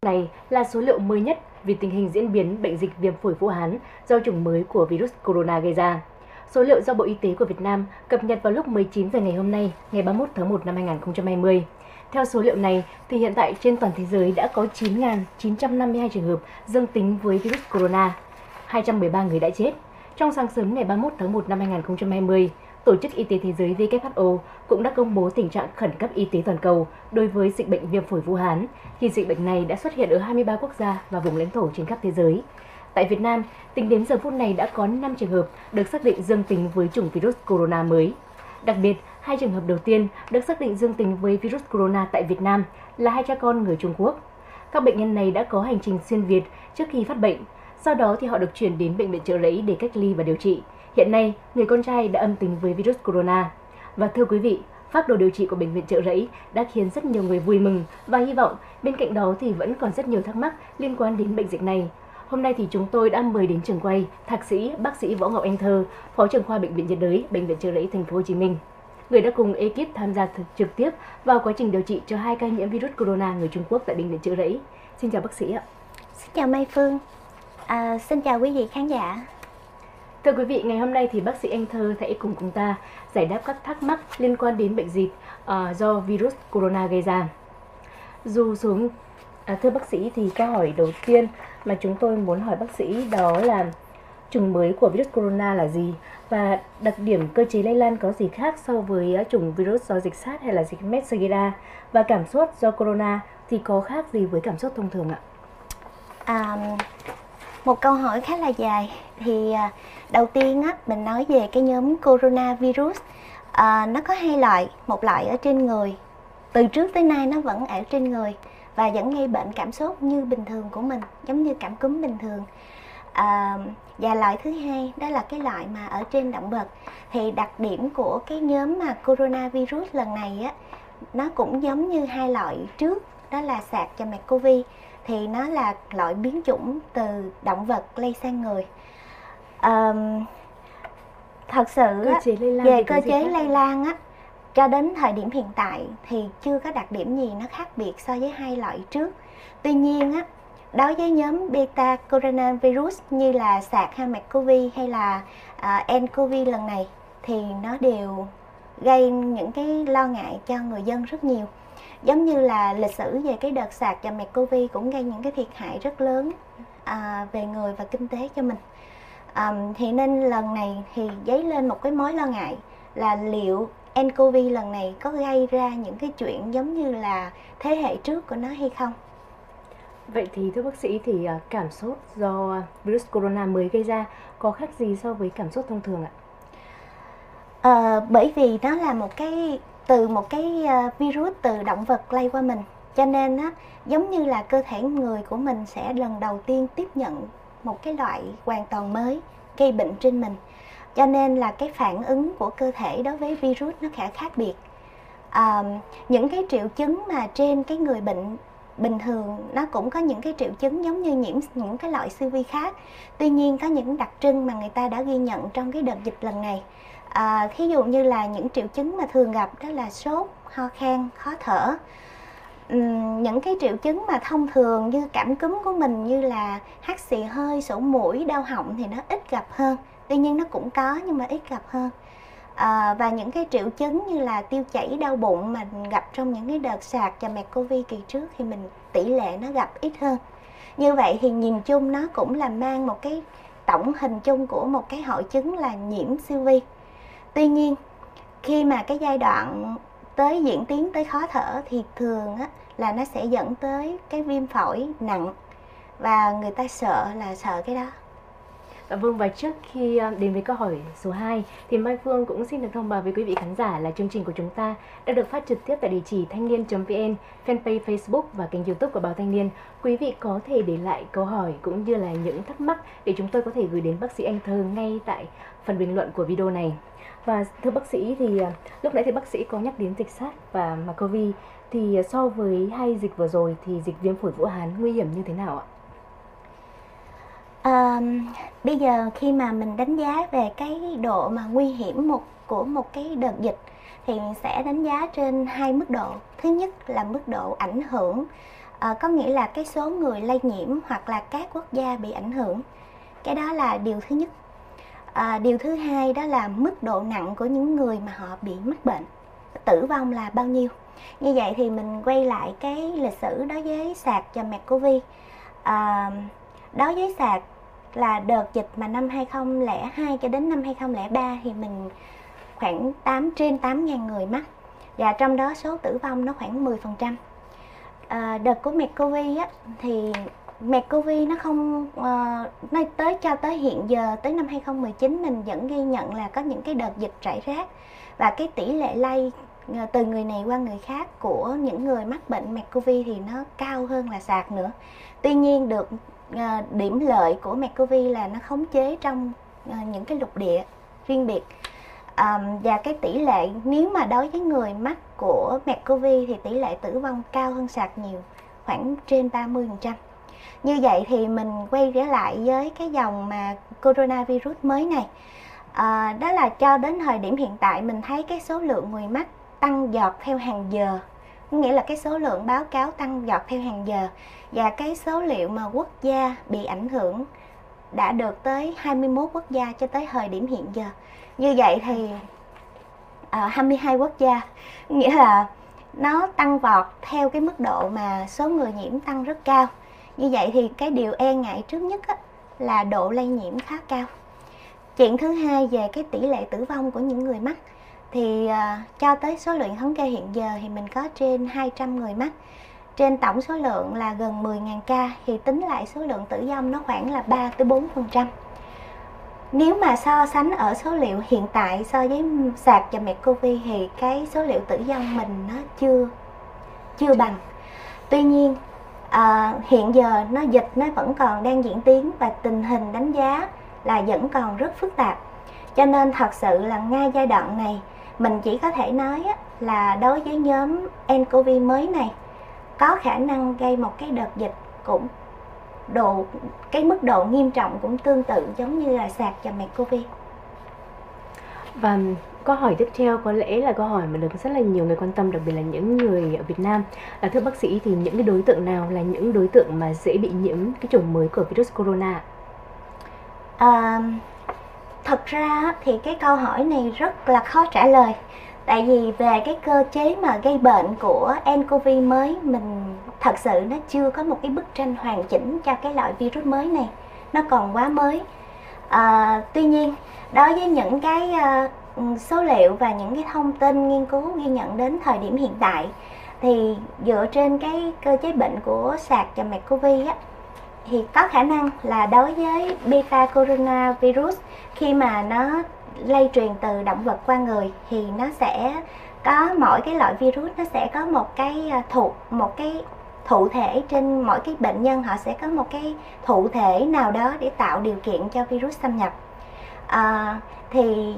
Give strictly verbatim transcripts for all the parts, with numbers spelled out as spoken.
Này là số liệu mới nhất về tình hình diễn biến bệnh dịch viêm phổi Vũ Hán do chủng mới của virus corona gây ra. Số liệu do Bộ Y tế của Việt Nam cập nhật vào lúc mười chín giờ ngày hôm nay, ngày ba mươi mốt tháng một năm hai nghìn không trăm hai mươi. Theo số liệu này, thì hiện tại trên toàn thế giới đã có chín nghìn chín trăm năm mươi hai trường hợp dương tính với virus corona, hai trăm mười ba người đã chết. Trong sáng sớm ngày ba mươi mốt tháng một năm hai nghìn không trăm hai mươi, Tổ chức Y tế Thế giới W H O cũng đã công bố tình trạng khẩn cấp y tế toàn cầu đối với dịch bệnh viêm phổi Vũ Hán, khi dịch bệnh này đã xuất hiện ở hai mươi ba quốc gia và vùng lãnh thổ trên khắp thế giới. Tại Việt Nam, tính đến giờ phút này đã có năm trường hợp được xác định dương tính với chủng virus corona mới. Đặc biệt, hai trường hợp đầu tiên được xác định dương tính với virus corona tại Việt Nam là hai cha con người Trung Quốc. Các bệnh nhân này đã có hành trình xuyên Việt trước khi phát bệnh, sau đó thì họ được chuyển đến bệnh viện Chợ Rẫy để cách ly và điều trị. Hiện nay, người con trai đã âm tính với virus corona. Và thưa quý vị, phác đồ điều trị của bệnh viện Chợ Rẫy đã khiến rất nhiều người vui mừng và hy vọng bên cạnh đó thì vẫn còn rất nhiều thắc mắc liên quan đến bệnh dịch này. Hôm nay thì chúng tôi đã mời đến trường quay thạc sĩ bác sĩ Võ Ngọc Anh Thơ, phó trưởng khoa bệnh viện nhiệt đới bệnh viện Chợ Rẫy thành phố Hồ Chí Minh, người đã cùng ekip tham gia trực tiếp vào quá trình điều trị cho hai ca nhiễm virus corona người Trung Quốc tại bệnh viện Chợ Rẫy. Xin chào bác sĩ ạ. Xin chào Mai Phương. À, xin chào quý vị khán giả. Thưa quý vị, ngày hôm nay thì bác sĩ Anh Thơ sẽ cùng chúng ta giải đáp các thắc mắc liên quan đến bệnh dịch uh, do virus corona gây ra. Dù xuống à, thưa bác sĩ, thì câu hỏi đầu tiên mà chúng tôi muốn hỏi bác sĩ đó là chủng mới của virus corona là gì, và đặc điểm cơ chế lây lan có gì khác so với chủng virus do dịch SARS hay là dịch Mexegera, và cảm sốt do corona thì có khác gì với cảm sốt thông thường ạ? À, một câu hỏi khá là dài. Thì đầu tiên á, mình nói về cái nhóm coronavirus. À, nó có hai loại, một loại ở trên người, từ trước tới nay nó vẫn ở trên người và vẫn gây bệnh cảm sốt như bình thường của mình, giống như cảm cúm bình thường. À, và loại thứ hai đó là cái loại mà ở trên động vật. Thì đặc điểm của cái nhóm mà coronavirus lần này á, nó cũng giống như hai loại trước, đó là SARS và MERS-CoV. Thì nó là loại biến chủng từ động vật lây sang người. À, thật sự cơ chế lây lan về cơ chế lây lan á, cho đến thời điểm hiện tại thì chưa có đặc điểm gì nó khác biệt so với hai loại trước. Tuy nhiên á, đối với nhóm beta coronavirus như là SARS hay MERS-CoV hay là uh, nCoV lần này thì nó đều gây những cái lo ngại cho người dân rất nhiều. Giống như là lịch sử về cái đợt SARS và MERS-CoV cũng gây những cái thiệt hại rất lớn à, về người và kinh tế cho mình. À, thì nên lần này thì dấy lên một cái mối lo ngại là liệu nCoV lần này có gây ra những cái chuyện giống như là thế hệ trước của nó hay không? Vậy thì thưa bác sĩ, thì cảm sốt do virus corona mới gây ra có khác gì so với cảm sốt thông thường ạ? À, bởi vì nó là một cái từ một cái virus từ động vật lây qua mình, cho nên á, giống như là cơ thể người của mình sẽ lần đầu tiên tiếp nhận một cái loại hoàn toàn mới gây bệnh trên mình, cho nên là cái phản ứng của cơ thể đối với virus nó khá khác biệt. À, những cái triệu chứng mà trên cái người bệnh bình thường nó cũng có những cái triệu chứng giống như nhiễm những cái loại siêu vi khác. Tuy nhiên có những đặc trưng mà người ta đã ghi nhận trong cái đợt dịch lần này. À, thí dụ như là những triệu chứng mà thường gặp đó là sốt, ho khan, khó thở. Uhm, những cái triệu chứng mà thông thường như cảm cúm của mình như là hắt xì hơi, sổ mũi, đau họng thì nó ít gặp hơn. Tuy nhiên nó cũng có nhưng mà ít gặp hơn. À, và những cái triệu chứng như là tiêu chảy, đau bụng mà gặp trong những cái đợt SARS và MERS-CoV kỳ trước thì mình tỷ lệ nó gặp ít hơn. Như vậy thì nhìn chung nó cũng là mang một cái tổng hình chung của một cái hội chứng là nhiễm siêu vi. Tuy nhiên khi mà cái giai đoạn tới diễn tiến tới khó thở thì thường á, là nó sẽ dẫn tới cái viêm phổi nặng và người ta sợ là sợ cái đó. Vâng, và trước khi đến với câu hỏi số hai thì Mai Phương cũng xin được thông báo với quý vị khán giả là chương trình của chúng ta đã được phát trực tiếp tại địa chỉ thanh niên chấm vn, fanpage Facebook và kênh YouTube của Báo Thanh Niên. Quý vị có thể để lại câu hỏi cũng như là những thắc mắc để chúng tôi có thể gửi đến bác sĩ Anh Thơ ngay tại phần bình luận của video này. Và thưa bác sĩ, thì lúc nãy thì bác sĩ có nhắc đến dịch SARS và MERS-CoV, thì so với hai dịch vừa rồi thì dịch viêm phổi Vũ Hán nguy hiểm như thế nào ạ? À, bây giờ khi mà mình đánh giá về cái độ mà nguy hiểm một của một cái đợt dịch thì mình sẽ đánh giá trên hai mức độ. Thứ nhất là mức độ ảnh hưởng À, có nghĩa là cái số người lây nhiễm hoặc là các quốc gia bị ảnh hưởng. Cái đó là điều thứ nhất. À, điều thứ hai đó là mức độ nặng của những người mà họ bị mắc bệnh, tử vong là bao nhiêu. Như vậy thì mình quay lại cái lịch sử đối với sars và MERS-CoV. À, đối với sars là đợt dịch mà năm hai không không hai cho đến năm hai không không ba thì mình khoảng tám trên tám nghìn người mắc, và trong đó số tử vong nó khoảng mười phần trăm. À, đợt của MERS-CoV á, thì MERS-CoV nó không uh, nó tới cho tới hiện giờ tới năm hai không một chín mình vẫn ghi nhận là có những cái đợt dịch rải rác, và cái tỷ lệ lây uh, từ người này qua người khác của những người mắc bệnh MERS-CoV thì nó cao hơn là sars nữa. Tuy nhiên được uh, điểm lợi của MERS-CoV là nó khống chế trong uh, những cái lục địa riêng biệt. Um, và cái tỷ lệ nếu mà đối với người mắc của MERS-CoV thì tỷ lệ tử vong cao hơn sars nhiều, khoảng trên ba mươi phần trăm. Như vậy thì mình quay trở lại với cái dòng mà coronavirus mới này. À, đó là cho đến thời điểm hiện tại mình thấy cái số lượng người mắc tăng giọt theo hàng giờ, nghĩa là cái số lượng báo cáo tăng giọt theo hàng giờ, và cái số liệu mà quốc gia bị ảnh hưởng đã được tới hai mươi mốt quốc gia cho tới thời điểm hiện giờ. Như vậy thì à, hai mươi hai quốc gia, nghĩa là nó tăng vọt theo cái mức độ mà số người nhiễm tăng rất cao. Như vậy thì cái điều e ngại trước nhất á, là độ lây nhiễm khá cao. Chuyện thứ hai về cái tỷ lệ tử vong của những người mắc thì uh, cho tới số lượng thống kê hiện giờ thì mình có trên hai trăm người mắc. Trên tổng số lượng là gần mười nghìn ca thì tính lại số lượng tử vong nó khoảng là ba tới bốn phần trăm. Nếu mà so sánh ở số liệu hiện tại so với sars và MERS-CoV thì cái số liệu tử vong mình nó chưa chưa bằng. Tuy nhiên à, hiện giờ nó dịch nó vẫn còn đang diễn tiến và tình hình đánh giá là vẫn còn rất phức tạp. Cho nên thật sự là ngay giai đoạn này mình chỉ có thể nói là đối với nhóm nCoV mới này có khả năng gây một cái đợt dịch cũng độ cái mức độ nghiêm trọng cũng tương tự giống như là sars và MERS-CoV. Và câu hỏi tiếp theo có lẽ là câu hỏi mà được rất là nhiều người quan tâm, đặc biệt là những người ở Việt Nam. Là thưa bác sĩ, thì những cái đối tượng nào là những đối tượng mà dễ bị nhiễm cái chủng mới của virus corona? À, thật ra thì cái câu hỏi này rất là khó trả lời. Tại vì về cái cơ chế mà gây bệnh của nCoV mới, mình thật sự nó chưa có một cái bức tranh hoàn chỉnh cho cái loại virus mới này, nó còn quá mới. À, tuy nhiên đối với những cái uh, số liệu và những cái thông tin nghiên cứu ghi nhận đến thời điểm hiện tại thì dựa trên cái cơ chế bệnh của sars và MERS-CoV á, thì có khả năng là đối với beta coronavirus khi mà nó lây truyền từ động vật qua người thì nó sẽ có mỗi cái loại virus nó sẽ có một cái thụ một cái thụ thể trên mỗi cái bệnh nhân, họ sẽ có một cái thụ thể nào đó để tạo điều kiện cho virus xâm nhập. À, thì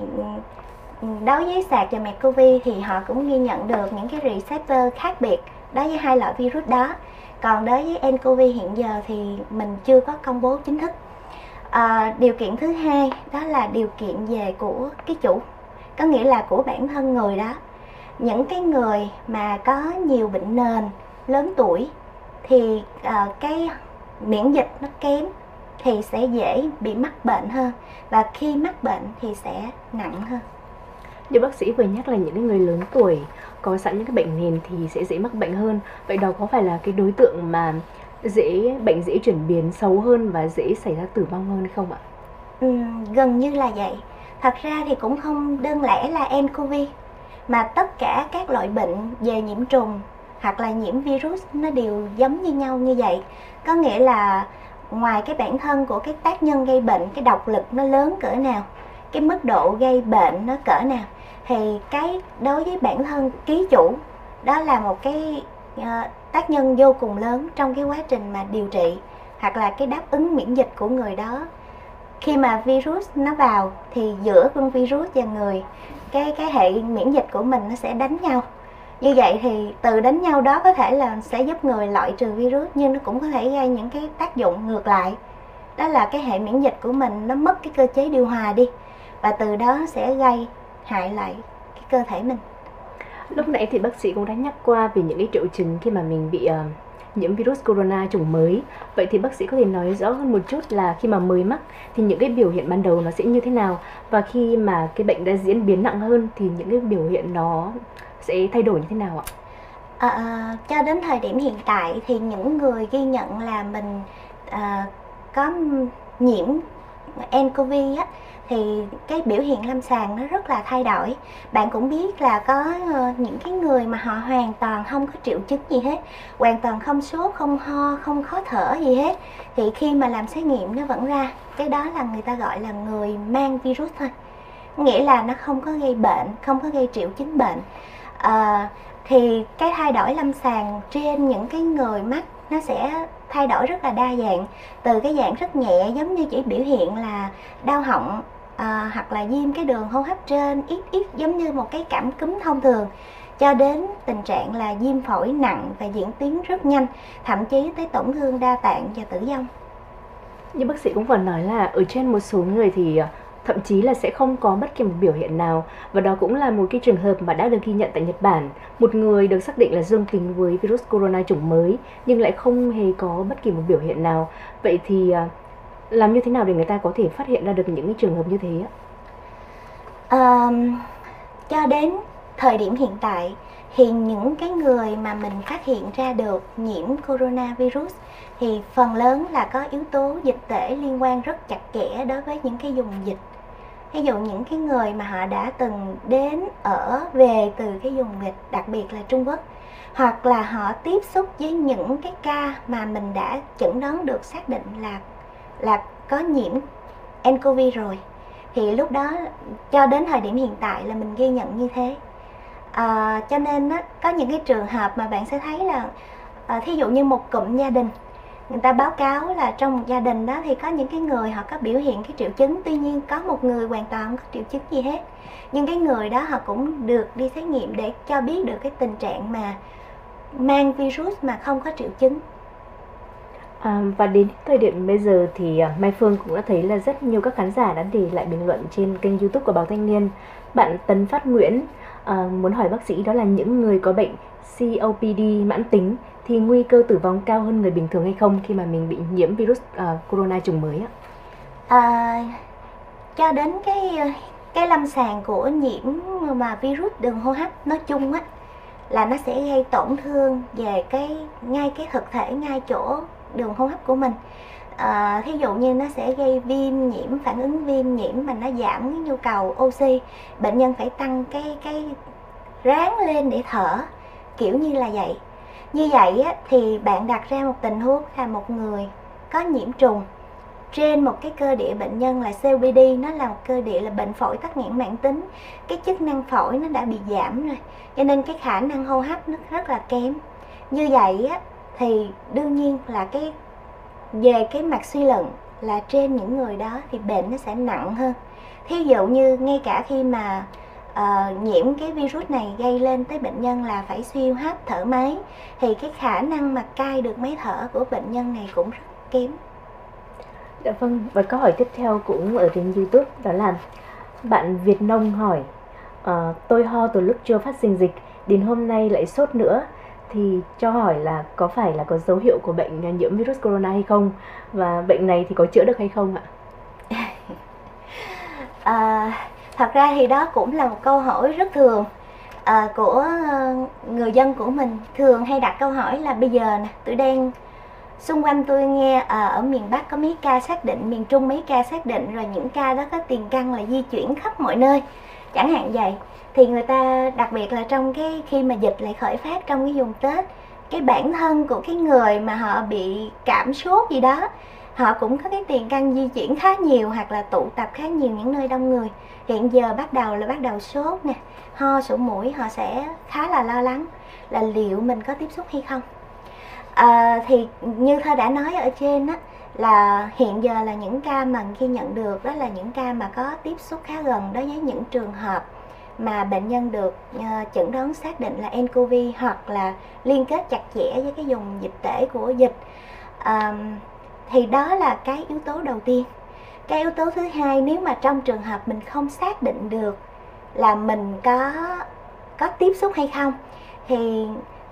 đối với sars và MERS-CoV thì họ cũng ghi nhận được những cái receptor khác biệt đối với hai loại virus đó. Còn đối với nCoV hiện giờ thì mình chưa có công bố chính thức. À, điều kiện thứ hai đó là điều kiện về của cái chủ, có nghĩa là của bản thân người đó. Những cái người mà có nhiều bệnh nền, lớn tuổi thì à, cái miễn dịch nó kém thì sẽ dễ bị mắc bệnh hơn, và khi mắc bệnh thì sẽ nặng hơn. Như bác sĩ vừa nhắc là những người lớn tuổi có sẵn những cái bệnh nền thì sẽ dễ mắc bệnh hơn. Vậy đó có phải là cái đối tượng mà dễ bệnh dễ chuyển biến xấu hơn và dễ xảy ra tử vong hơn không ạ? Ừ, gần như là vậy. Thật ra thì cũng không đơn lẻ là nCoV, mà tất cả các loại bệnh về nhiễm trùng hoặc là nhiễm virus nó đều giống như nhau như vậy. Có nghĩa là ngoài cái bản thân của cái tác nhân gây bệnh, cái độc lực nó lớn cỡ nào, cái mức độ gây bệnh nó cỡ nào, thì cái đối với bản thân ký chủ đó là một cái uh, tác nhân vô cùng lớn trong cái quá trình mà điều trị hoặc là cái đáp ứng miễn dịch của người đó. Khi mà virus nó vào thì giữa con virus và người, cái cái hệ miễn dịch của mình nó sẽ đánh nhau. Như vậy thì từ đánh nhau đó có thể là sẽ giúp người loại trừ virus, nhưng nó cũng có thể gây những cái tác dụng ngược lại. Đó là cái hệ miễn dịch của mình nó mất cái cơ chế điều hòa đi, và từ đó sẽ gây hại lại cái cơ thể mình. Lúc nãy thì bác sĩ cũng đã nhắc qua về những cái triệu chứng khi mà mình bị uh, nhiễm virus corona chủng mới. Vậy thì bác sĩ có thể nói rõ hơn một chút là khi mà mới mắc thì những cái biểu hiện ban đầu nó sẽ như thế nào, và khi mà cái bệnh đã diễn biến nặng hơn thì những cái biểu hiện nó sẽ thay đổi như thế nào ạ? À, cho đến thời điểm hiện tại thì những người ghi nhận là mình à, có nhiễm nCoV á, thì cái biểu hiện lâm sàng nó rất là thay đổi. Bạn cũng biết là có những cái người mà họ hoàn toàn không có triệu chứng gì hết, hoàn toàn không sốt, không ho, không khó thở gì hết, thì khi mà làm xét nghiệm nó vẫn ra, cái đó là người ta gọi là người mang virus thôi, nghĩa là nó không có gây bệnh, không có gây triệu chứng bệnh. À, thì cái thay đổi lâm sàng trên những cái người mắc nó sẽ thay đổi rất là đa dạng, từ cái dạng rất nhẹ giống như chỉ biểu hiện là đau họng à, hoặc là viêm cái đường hô hấp trên ít ít giống như một cái cảm cúm thông thường, cho đến tình trạng là viêm phổi nặng và diễn tiến rất nhanh, thậm chí tới tổn thương đa tạng và tử vong. Như bác sĩ cũng vừa nói là ở trên một số người thì thậm chí là sẽ không có bất kỳ một biểu hiện nào, và đó cũng là một cái trường hợp mà đã được ghi nhận tại Nhật Bản. Một người được xác định là dương tính với virus corona chủng mới nhưng lại không hề có bất kỳ một biểu hiện nào. Vậy thì làm như thế nào để người ta có thể phát hiện ra được những cái trường hợp như thế ạ? À, cho đến thời điểm hiện tại thì những cái người mà mình phát hiện ra được nhiễm coronavirus thì phần lớn là có yếu tố dịch tễ liên quan rất chặt chẽ đối với những cái vùng dịch. Ví dụ những cái người mà họ đã từng đến ở về từ cái vùng dịch, đặc biệt là Trung Quốc, hoặc là họ tiếp xúc với những cái ca mà mình đã chẩn đoán được xác định là là có nhiễm nCoV rồi, thì lúc đó cho đến thời điểm hiện tại là mình ghi nhận như thế. À, cho nên á, có những cái trường hợp mà bạn sẽ thấy là à, thí dụ như một cụm gia đình, người ta báo cáo là trong một gia đình đó thì có những cái người họ có biểu hiện cái triệu chứng, tuy nhiên có một người hoàn toàn không có triệu chứng gì hết, nhưng cái người đó họ cũng được đi xét nghiệm để cho biết được cái tình trạng mà mang virus mà không có triệu chứng. À, và đến thời điểm bây giờ thì uh, Mai Phương cũng đã thấy là rất nhiều các khán giả đã để lại bình luận trên kênh YouTube của Báo Thanh Niên. Bạn Tấn Phát Nguyễn uh, muốn hỏi bác sĩ đó là những người có bệnh xê ô pê đê mãn tính thì nguy cơ tử vong cao hơn người bình thường hay không khi mà mình bị nhiễm virus uh, corona chủng mới ạ? À, cho đến cái cái lâm sàng của nhiễm mà virus đường hô hấp nói chung á, là nó sẽ gây tổn thương về cái ngay cái thực thể, ngay chỗ đường hô hấp của mình. À, thí dụ như nó sẽ gây viêm nhiễm, phản ứng viêm nhiễm mà nó giảm cái nhu cầu oxy, bệnh nhân phải tăng cái cái ráng lên để thở, kiểu như là vậy. Như vậy á, thì bạn đặt ra một tình huống là một người có nhiễm trùng trên một cái cơ địa bệnh nhân là xê ô pê đê, nó là một cơ địa là bệnh phổi tắc nghẽn mãn tính, cái chức năng phổi nó đã bị giảm rồi, cho nên cái khả năng hô hấp nó rất là kém. Như vậy á, thì đương nhiên là cái về cái mặt suy luận là trên những người đó thì bệnh nó sẽ nặng hơn. Thí dụ như ngay cả khi mà uh, nhiễm cái virus này gây lên tới bệnh nhân là phải suy hô hấp, thở máy, thì cái khả năng mà cai được máy thở của bệnh nhân này cũng rất kém. Dạ vâng, và câu hỏi tiếp theo cũng ở trên YouTube, đó là bạn Việt Nông hỏi uh, tôi ho từ lúc chưa phát sinh dịch, đến hôm nay lại sốt nữa, thì cho hỏi là có phải là có dấu hiệu của bệnh nhiễm virus corona hay không, và bệnh này thì có chữa được hay không ạ? À, thật ra thì đó cũng là một câu hỏi rất thường à, của người dân của mình. Thường hay đặt câu hỏi là bây giờ nè, tôi đang xung quanh tôi nghe à, ở miền Bắc có mấy ca xác định, miền Trung mấy ca xác định, rồi những ca đó có tiền căn là di chuyển khắp mọi nơi, chẳng hạn vậy. Thì người ta đặc biệt là trong cái khi mà dịch lại khởi phát trong cái vùng Tết, cái bản thân của cái người mà họ bị cảm sốt gì đó, họ cũng có cái tiền căn di chuyển khá nhiều hoặc là tụ tập khá nhiều những nơi đông người. Hiện giờ bắt đầu là bắt đầu sốt nè, ho sổ mũi, họ sẽ khá là lo lắng là liệu mình có tiếp xúc hay không. À, thì như Thơ đã nói ở trên á, là hiện giờ là những ca mà ghi nhận được đó là những ca mà có tiếp xúc khá gần đối với những trường hợp mà bệnh nhân được uh, chẩn đoán xác định là nCoV hoặc là liên kết chặt chẽ với cái vùng dịch tễ của dịch. À, thì đó là cái yếu tố đầu tiên. Cái yếu tố thứ hai, nếu mà trong trường hợp mình không xác định được là mình có có tiếp xúc hay không, thì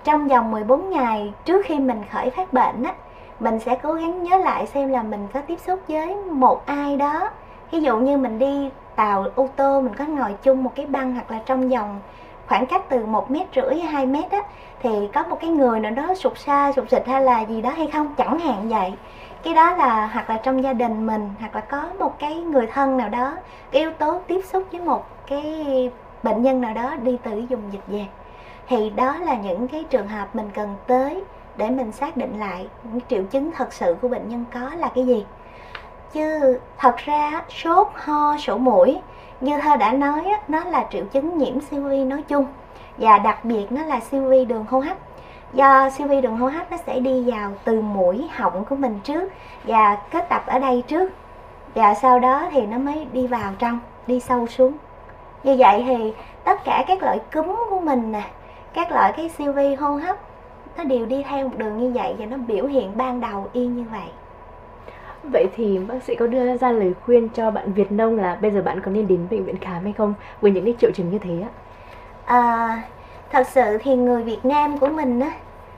trong vòng mười bốn ngày trước khi mình khởi phát bệnh á, mình sẽ cố gắng nhớ lại xem là mình có tiếp xúc với một ai đó. Ví dụ như mình đi tàu ô tô, mình có ngồi chung một cái băng, hoặc là trong vòng khoảng cách từ một mét rưỡi hay hai mét á, thì có một cái người nào đó sụt xa, sụt xịt hay là gì đó hay không, chẳng hạn vậy. Cái đó là hoặc là trong gia đình mình, hoặc là có một cái người thân nào đó, cái yếu tố tiếp xúc với một cái bệnh nhân nào đó đi từ vùng dịch về, thì đó là những cái trường hợp mình cần tới để mình xác định lại những triệu chứng thật sự của bệnh nhân có là cái gì. Chứ thật ra sốt, ho, sổ mũi như Thơ đã nói, nó là triệu chứng nhiễm siêu vi nói chung, và đặc biệt nó là siêu vi đường hô hấp. Do siêu vi đường hô hấp nó sẽ đi vào từ mũi họng của mình trước và kết tập ở đây trước, và sau đó thì nó mới đi vào trong, đi sâu xuống. Như vậy thì tất cả các loại cúm của mình nè, các loại cái siêu vi hô hấp nó đều đi theo một đường như vậy, và nó biểu hiện ban đầu y như vậy. Vậy thì bác sĩ có đưa ra lời khuyên cho bạn Việt Nông là bây giờ bạn có nên đến bệnh viện khám hay không với những cái triệu chứng như thế ạ? À, thật sự thì người Việt Nam của mình á,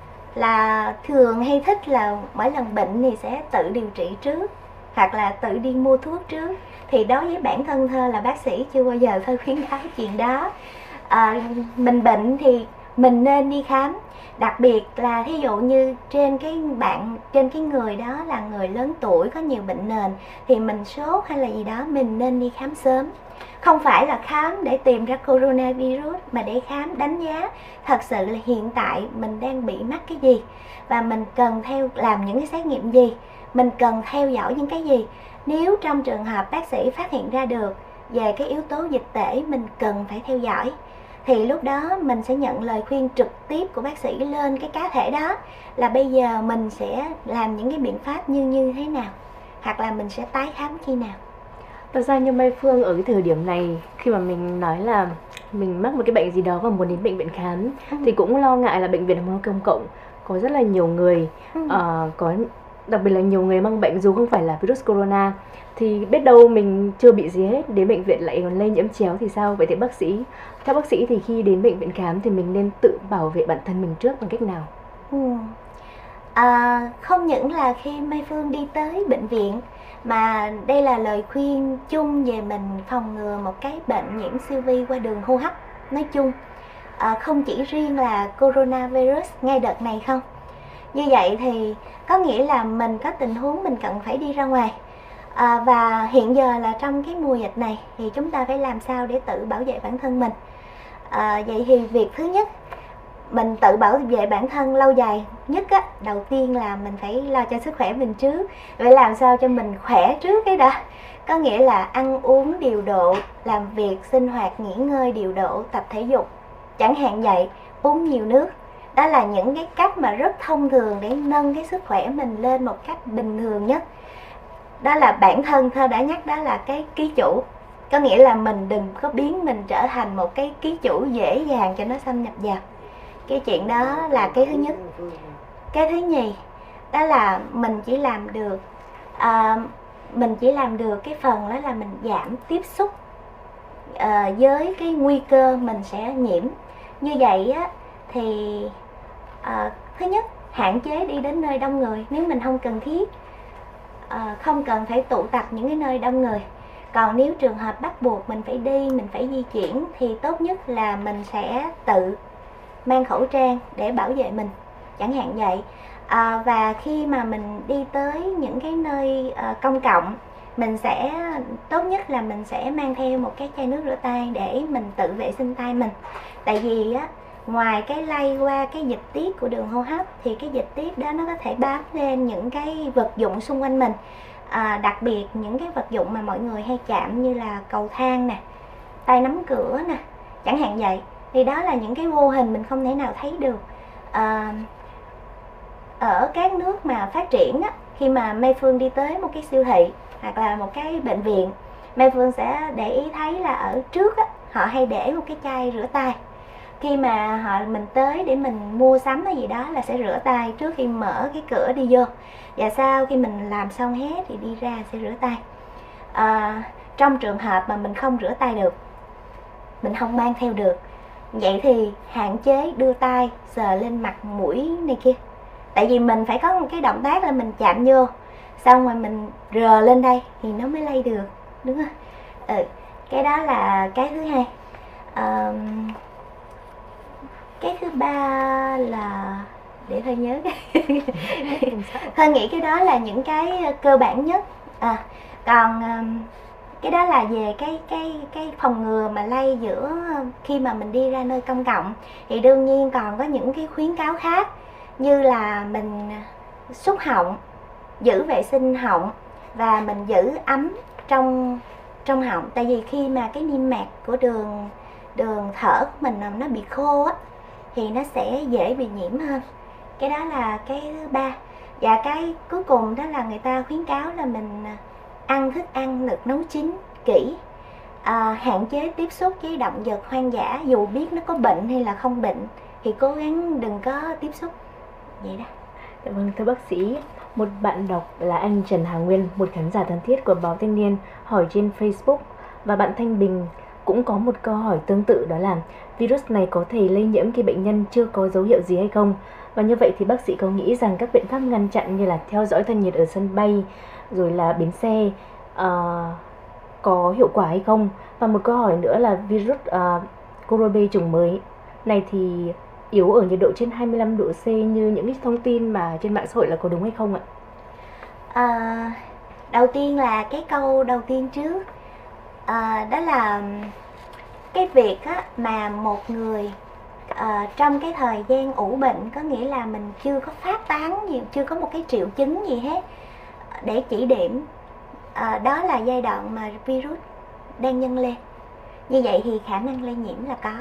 là thường hay thích là mỗi lần bệnh thì sẽ tự điều trị trước, hoặc là tự đi mua thuốc trước. Thì đối với bản thân Thơ là bác sĩ, chưa bao giờ Thơ khuyến cáo chuyện đó. À, mình bệnh thì mình nên đi khám, đặc biệt là thí dụ như trên cái bạn trên cái người đó là người lớn tuổi có nhiều bệnh nền, thì mình sốt hay là gì đó mình nên đi khám sớm. Không phải là khám để tìm ra coronavirus, mà để khám đánh giá thật sự là hiện tại mình đang bị mắc cái gì, và mình cần theo làm những cái xét nghiệm gì, mình cần theo dõi những cái gì. Nếu trong trường hợp bác sĩ phát hiện ra được về cái yếu tố dịch tễ mình cần phải theo dõi, thì lúc đó mình sẽ nhận lời khuyên trực tiếp của bác sĩ lên cái cá thể đó, là bây giờ mình sẽ làm những cái biện pháp như như thế nào, hoặc là mình sẽ tái khám khi nào. Thật ra như Mai Phương ở cái thời điểm này, khi mà mình nói là mình mắc một cái bệnh gì đó và muốn đến bệnh viện khám, ừ. thì cũng lo ngại là bệnh viện công cộng có rất là nhiều người, ừ. uh, có đặc biệt là nhiều người mang bệnh dù không phải là virus corona, thì biết đâu mình chưa bị gì hết, đến bệnh viện lại còn lây nhiễm chéo thì sao? Vậy thì bác sĩ, theo bác sĩ thì khi đến bệnh viện khám thì mình nên tự bảo vệ bản thân mình trước bằng cách nào? Ừ. À, không những là khi Mai Phương đi tới bệnh viện, mà đây là lời khuyên chung về mình phòng ngừa một cái bệnh nhiễm siêu vi qua đường hô hấp nói chung, à, không chỉ riêng là coronavirus ngay đợt này không. Như vậy thì có nghĩa là mình có tình huống mình cần phải đi ra ngoài, à, và hiện giờ là trong cái mùa dịch này thì chúng ta phải làm sao để tự bảo vệ bản thân mình. À, vậy thì việc thứ nhất mình tự bảo vệ bản thân lâu dài nhất á, đầu tiên là mình phải lo cho sức khỏe mình trước. Vậy làm sao cho mình khỏe trước cái đó, có nghĩa là ăn uống điều độ, làm việc sinh hoạt nghỉ ngơi điều độ, tập thể dục chẳng hạn vậy, uống nhiều nước. Đó là những cái cách mà rất thông thường để nâng cái sức khỏe mình lên một cách bình thường nhất. Đó là bản thân Thơ đã nhắc, đó là cái ký chủ, có nghĩa là mình đừng có biến mình trở thành một cái ký chủ dễ dàng cho nó xâm nhập vào. Cái chuyện đó là cái thứ nhất. Cái thứ nhì, đó là mình chỉ làm được à, mình chỉ làm được cái phần đó là mình giảm tiếp xúc à, với cái nguy cơ mình sẽ nhiễm. Như vậy á, thì à, thứ nhất, hạn chế đi đến nơi đông người nếu mình không cần thiết, à, không cần phải tụ tập những cái nơi đông người. Còn nếu trường hợp bắt buộc mình phải đi, mình phải di chuyển, thì tốt nhất là mình sẽ tự mang khẩu trang để bảo vệ mình, chẳng hạn vậy. À, và khi mà mình đi tới những cái nơi uh, công cộng, mình sẽ tốt nhất là mình sẽ mang theo một cái chai nước rửa tay để mình tự vệ sinh tay mình. Tại vì á, ngoài cái lây qua cái dịch tiết của đường hô hấp, thì cái dịch tiết đó nó có thể bám lên những cái vật dụng xung quanh mình, à, đặc biệt những cái vật dụng mà mọi người hay chạm như là cầu thang nè, tay nắm cửa nè, chẳng hạn vậy. Thì đó là những cái vô hình mình không thể nào thấy được. À, ở các nước mà phát triển á, khi mà Mai Phương đi tới một cái siêu thị hoặc là một cái bệnh viện, Mai Phương sẽ để ý thấy là ở trước á, họ hay để một cái chai rửa tay. Khi mà họ mình tới để mình mua sắm hay gì đó là sẽ rửa tay trước khi mở cái cửa đi vô, và sau khi mình làm xong hết thì đi ra sẽ rửa tay. À, trong trường hợp mà mình không rửa tay được, mình không mang theo được, Vậy thì hạn chế đưa tay sờ lên mặt mũi này kia. Tại vì mình phải có một cái động tác là mình chạm vô, xong rồi mình rờ lên đây thì nó mới lây được, đúng không? Ừ, cái đó là cái thứ hai. À, cái thứ ba là để thôi nhớ cái thôi nghĩ cái đó là những cái cơ bản nhất. À, còn cái đó là về cái cái cái phòng ngừa mà lây giữa khi mà mình đi ra nơi công cộng. Thì đương nhiên còn có những cái khuyến cáo khác, như là mình súc họng, giữ vệ sinh họng và mình giữ ấm trong trong họng. Tại vì khi mà cái niêm mạc của đường đường thở của mình nó bị khô á, thì nó sẽ dễ bị nhiễm hơn. Cái đó là cái thứ ba. Và cái cuối cùng đó là người ta khuyến cáo là mình ăn thức ăn được nấu chín kỹ, à, hạn chế tiếp xúc với động vật hoang dã, dù biết nó có bệnh hay là không bệnh thì cố gắng đừng có tiếp xúc. Vậy đó. Vâng, thưa bác sĩ, một bạn đọc là anh Trần Hà Nguyên, một khán giả thân thiết của báo Thanh Niên, hỏi trên Facebook, và bạn Thanh Bình cũng có một câu hỏi tương tự, đó là virus này có thể lây nhiễm khi bệnh nhân chưa có dấu hiệu gì hay không? Và như vậy thì bác sĩ có nghĩ rằng các biện pháp ngăn chặn như là theo dõi thân nhiệt ở sân bay, rồi là bến xe uh, có hiệu quả hay không? Và một câu hỏi nữa là virus uh, Coronavirus B chủng mới này thì yếu ở nhiệt độ trên hai mươi lăm độ C như những cái thông tin mà trên mạng xã hội, là có đúng hay không ạ? À, đầu tiên là cái câu đầu tiên trước, à, đó là cái việc á, mà một người à, trong cái thời gian ủ bệnh, có nghĩa là mình chưa có phát tán gì, chưa có một cái triệu chứng gì hết, để chỉ điểm à, đó là giai đoạn mà virus đang nhân lên. Như vậy thì khả năng lây nhiễm là có.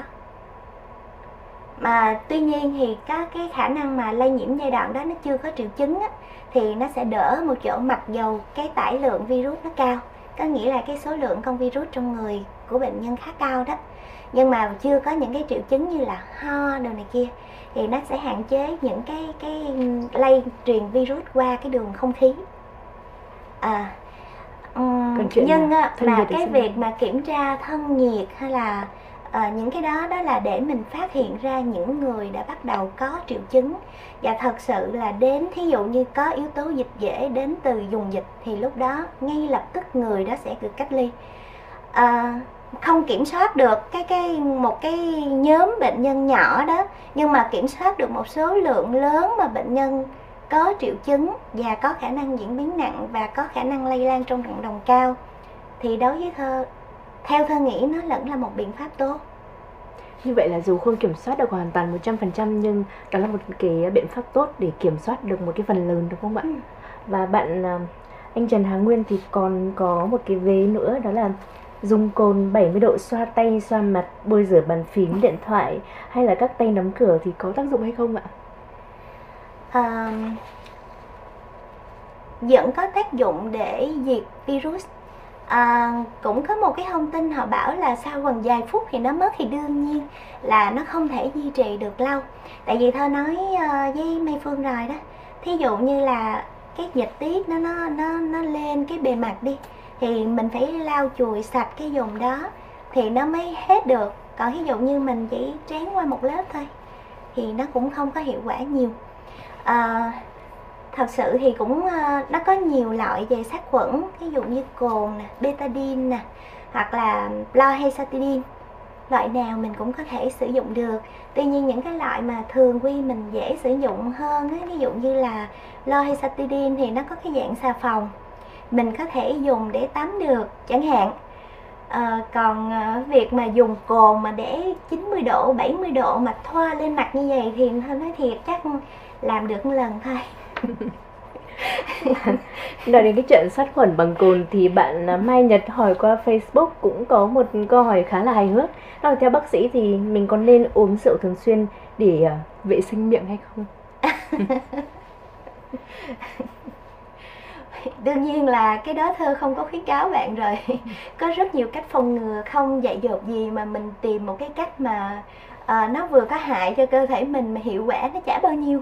Mà tuy nhiên thì các cái khả năng mà lây nhiễm giai đoạn đó nó chưa có triệu chứng á, thì nó sẽ đỡ một chỗ, mặc dầu cái tải lượng virus nó cao, có nghĩa là cái số lượng con virus trong người của bệnh nhân khá cao đó, nhưng mà chưa có những cái triệu chứng như là ho đồ này kia, thì nó sẽ hạn chế những cái cái lây truyền virus qua cái đường không khí. À, um, nhưng á, mà cái việc mà kiểm tra thân nhiệt hay là À, những cái đó đó là để mình phát hiện ra những người đã bắt đầu có triệu chứng, và thật sự là đến, thí dụ như có yếu tố dịch dễ đến từ vùng dịch, thì lúc đó ngay lập tức người đó sẽ được cách ly. À, không kiểm soát được cái cái một cái nhóm bệnh nhân nhỏ đó, nhưng mà kiểm soát được một số lượng lớn mà bệnh nhân có triệu chứng và có khả năng diễn biến nặng và có khả năng lây lan trong cộng đồng cao, thì đối với thơ theo thơ nghĩ nó vẫn là một biện pháp tốt. Như vậy là dù không kiểm soát được hoàn toàn một trăm phần trăm, nhưng đó là một cái biện pháp tốt để kiểm soát được một cái phần lớn, đúng không ạ? Ừ. Và bạn anh Trần Hà Nguyên thì còn có một cái vế nữa, đó là dùng cồn bảy mươi độ xoa tay, xoa mặt, bôi rửa bàn phím, điện thoại hay là các tay nắm cửa thì có tác dụng hay không ạ? À, vẫn có tác dụng để diệt virus. À, cũng có một cái thông tin họ bảo là sau gần vài phút thì nó mất, thì đương nhiên là nó không thể duy trì được lâu. Tại vì Thơ nói uh, với Mai Phương rồi đó, thí dụ như là cái dịch tiết nó nó nó nó lên cái bề mặt đi, thì mình phải lau chùi sạch cái vùng đó thì nó mới hết được. Còn ví dụ như mình chỉ tráng qua một lớp thôi thì nó cũng không có hiệu quả nhiều. À, thật sự thì cũng nó có nhiều loại về sát khuẩn, ví dụ như cồn nè, betadine nè, hoặc là chlorhexidine, loại nào mình cũng có thể sử dụng được. Tuy nhiên những cái loại mà thường quy mình dễ sử dụng hơn ấy, ví dụ như là chlorhexidine thì nó có cái dạng xà phòng, mình có thể dùng để tắm được chẳng hạn. À, còn việc mà dùng cồn mà để chín mươi độ, bảy mươi độ mà thoa lên mặt như vậy thì thôi nói thiệt chắc làm được một lần thôi. Nói đến cái chuyện sát khuẩn bằng cồn thì bạn Mai Nhật hỏi qua Facebook cũng có một câu hỏi khá là hài hước. Đó là theo bác sĩ thì mình có nên uống rượu thường xuyên để uh, vệ sinh miệng hay không? Đương nhiên là cái đó Thơ không có khuyến cáo bạn rồi. Có rất nhiều cách phòng ngừa, không dại dột gì mà mình tìm một cái cách mà uh, nó vừa có hại cho cơ thể mình mà hiệu quả nó chả bao nhiêu.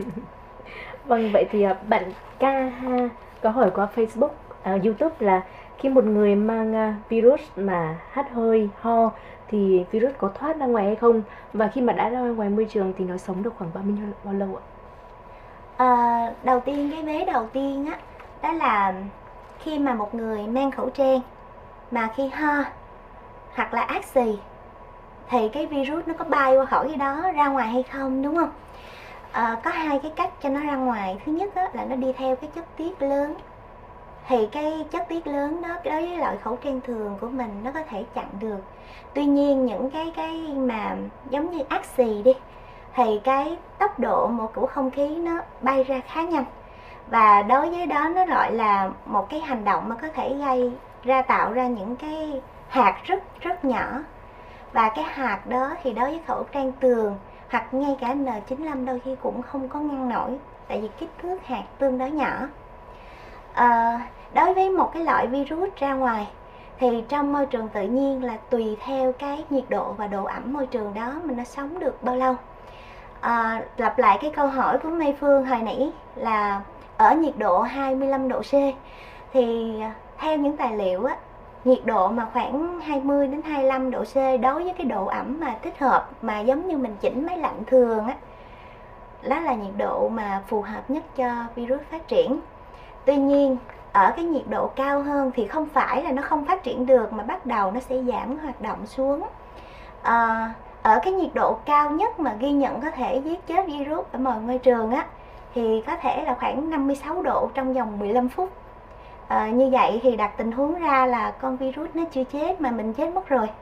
Vâng, vậy thì uh, bạn ca ha có hỏi qua Facebook, uh, YouTube là Khi một người mang à, virus mà hắt hơi, ho thì virus có thoát ra ngoài hay không? Và khi mà đã ra ngoài môi trường thì nó sống được khoảng bao nhiêu bao lâu ạ? À, đầu tiên cái vế đầu tiên á, đó là khi mà một người mang khẩu trang mà khi ho hoặc là át xì thì cái virus nó có bay qua khỏi cái đó ra ngoài hay không, đúng không? À, có hai cái cách cho nó ra ngoài. Thứ nhất á, là nó đi theo cái chất tiết lớn, thì cái chất tiết lớn đó đối với loại khẩu trang thường của mình nó có thể chặn được. Tuy nhiên những cái cái mà giống như át xì đi thì cái tốc độ một của không khí nó bay ra khá nhanh, và đối với đó nó gọi là một cái hành động mà có thể gây ra tạo ra những cái hạt rất rất nhỏ. Và cái hạt đó thì đối với khẩu trang tường hoặc ngay cả N chín mươi lăm đôi khi cũng không có ngăn nổi, tại vì kích thước hạt tương đối nhỏ. À, đối với một cái loại virus ra ngoài thì trong môi trường tự nhiên là tùy theo cái nhiệt độ và độ ẩm môi trường đó mà nó sống được bao lâu. À, lặp lại cái câu hỏi của Mai Phương hồi nãy là ở nhiệt độ hai mươi lăm độ C thì theo những tài liệu á, nhiệt độ mà khoảng hai mươi đến hai mươi lăm độ C đối với cái độ ẩm mà thích hợp, mà giống như mình chỉnh máy lạnh thường á, đó là nhiệt độ mà phù hợp nhất cho virus phát triển. Tuy nhiên ở cái nhiệt độ cao hơn thì không phải là nó không phát triển được, mà bắt đầu nó sẽ giảm hoạt động xuống. À, ở cái nhiệt độ cao nhất mà ghi nhận có thể giết chết virus ở mọi môi trường á, thì có thể là khoảng năm mươi sáu độ trong vòng mười lăm phút. À, như vậy thì đặt tình huống ra là con virus nó chưa chết mà mình chết mất rồi.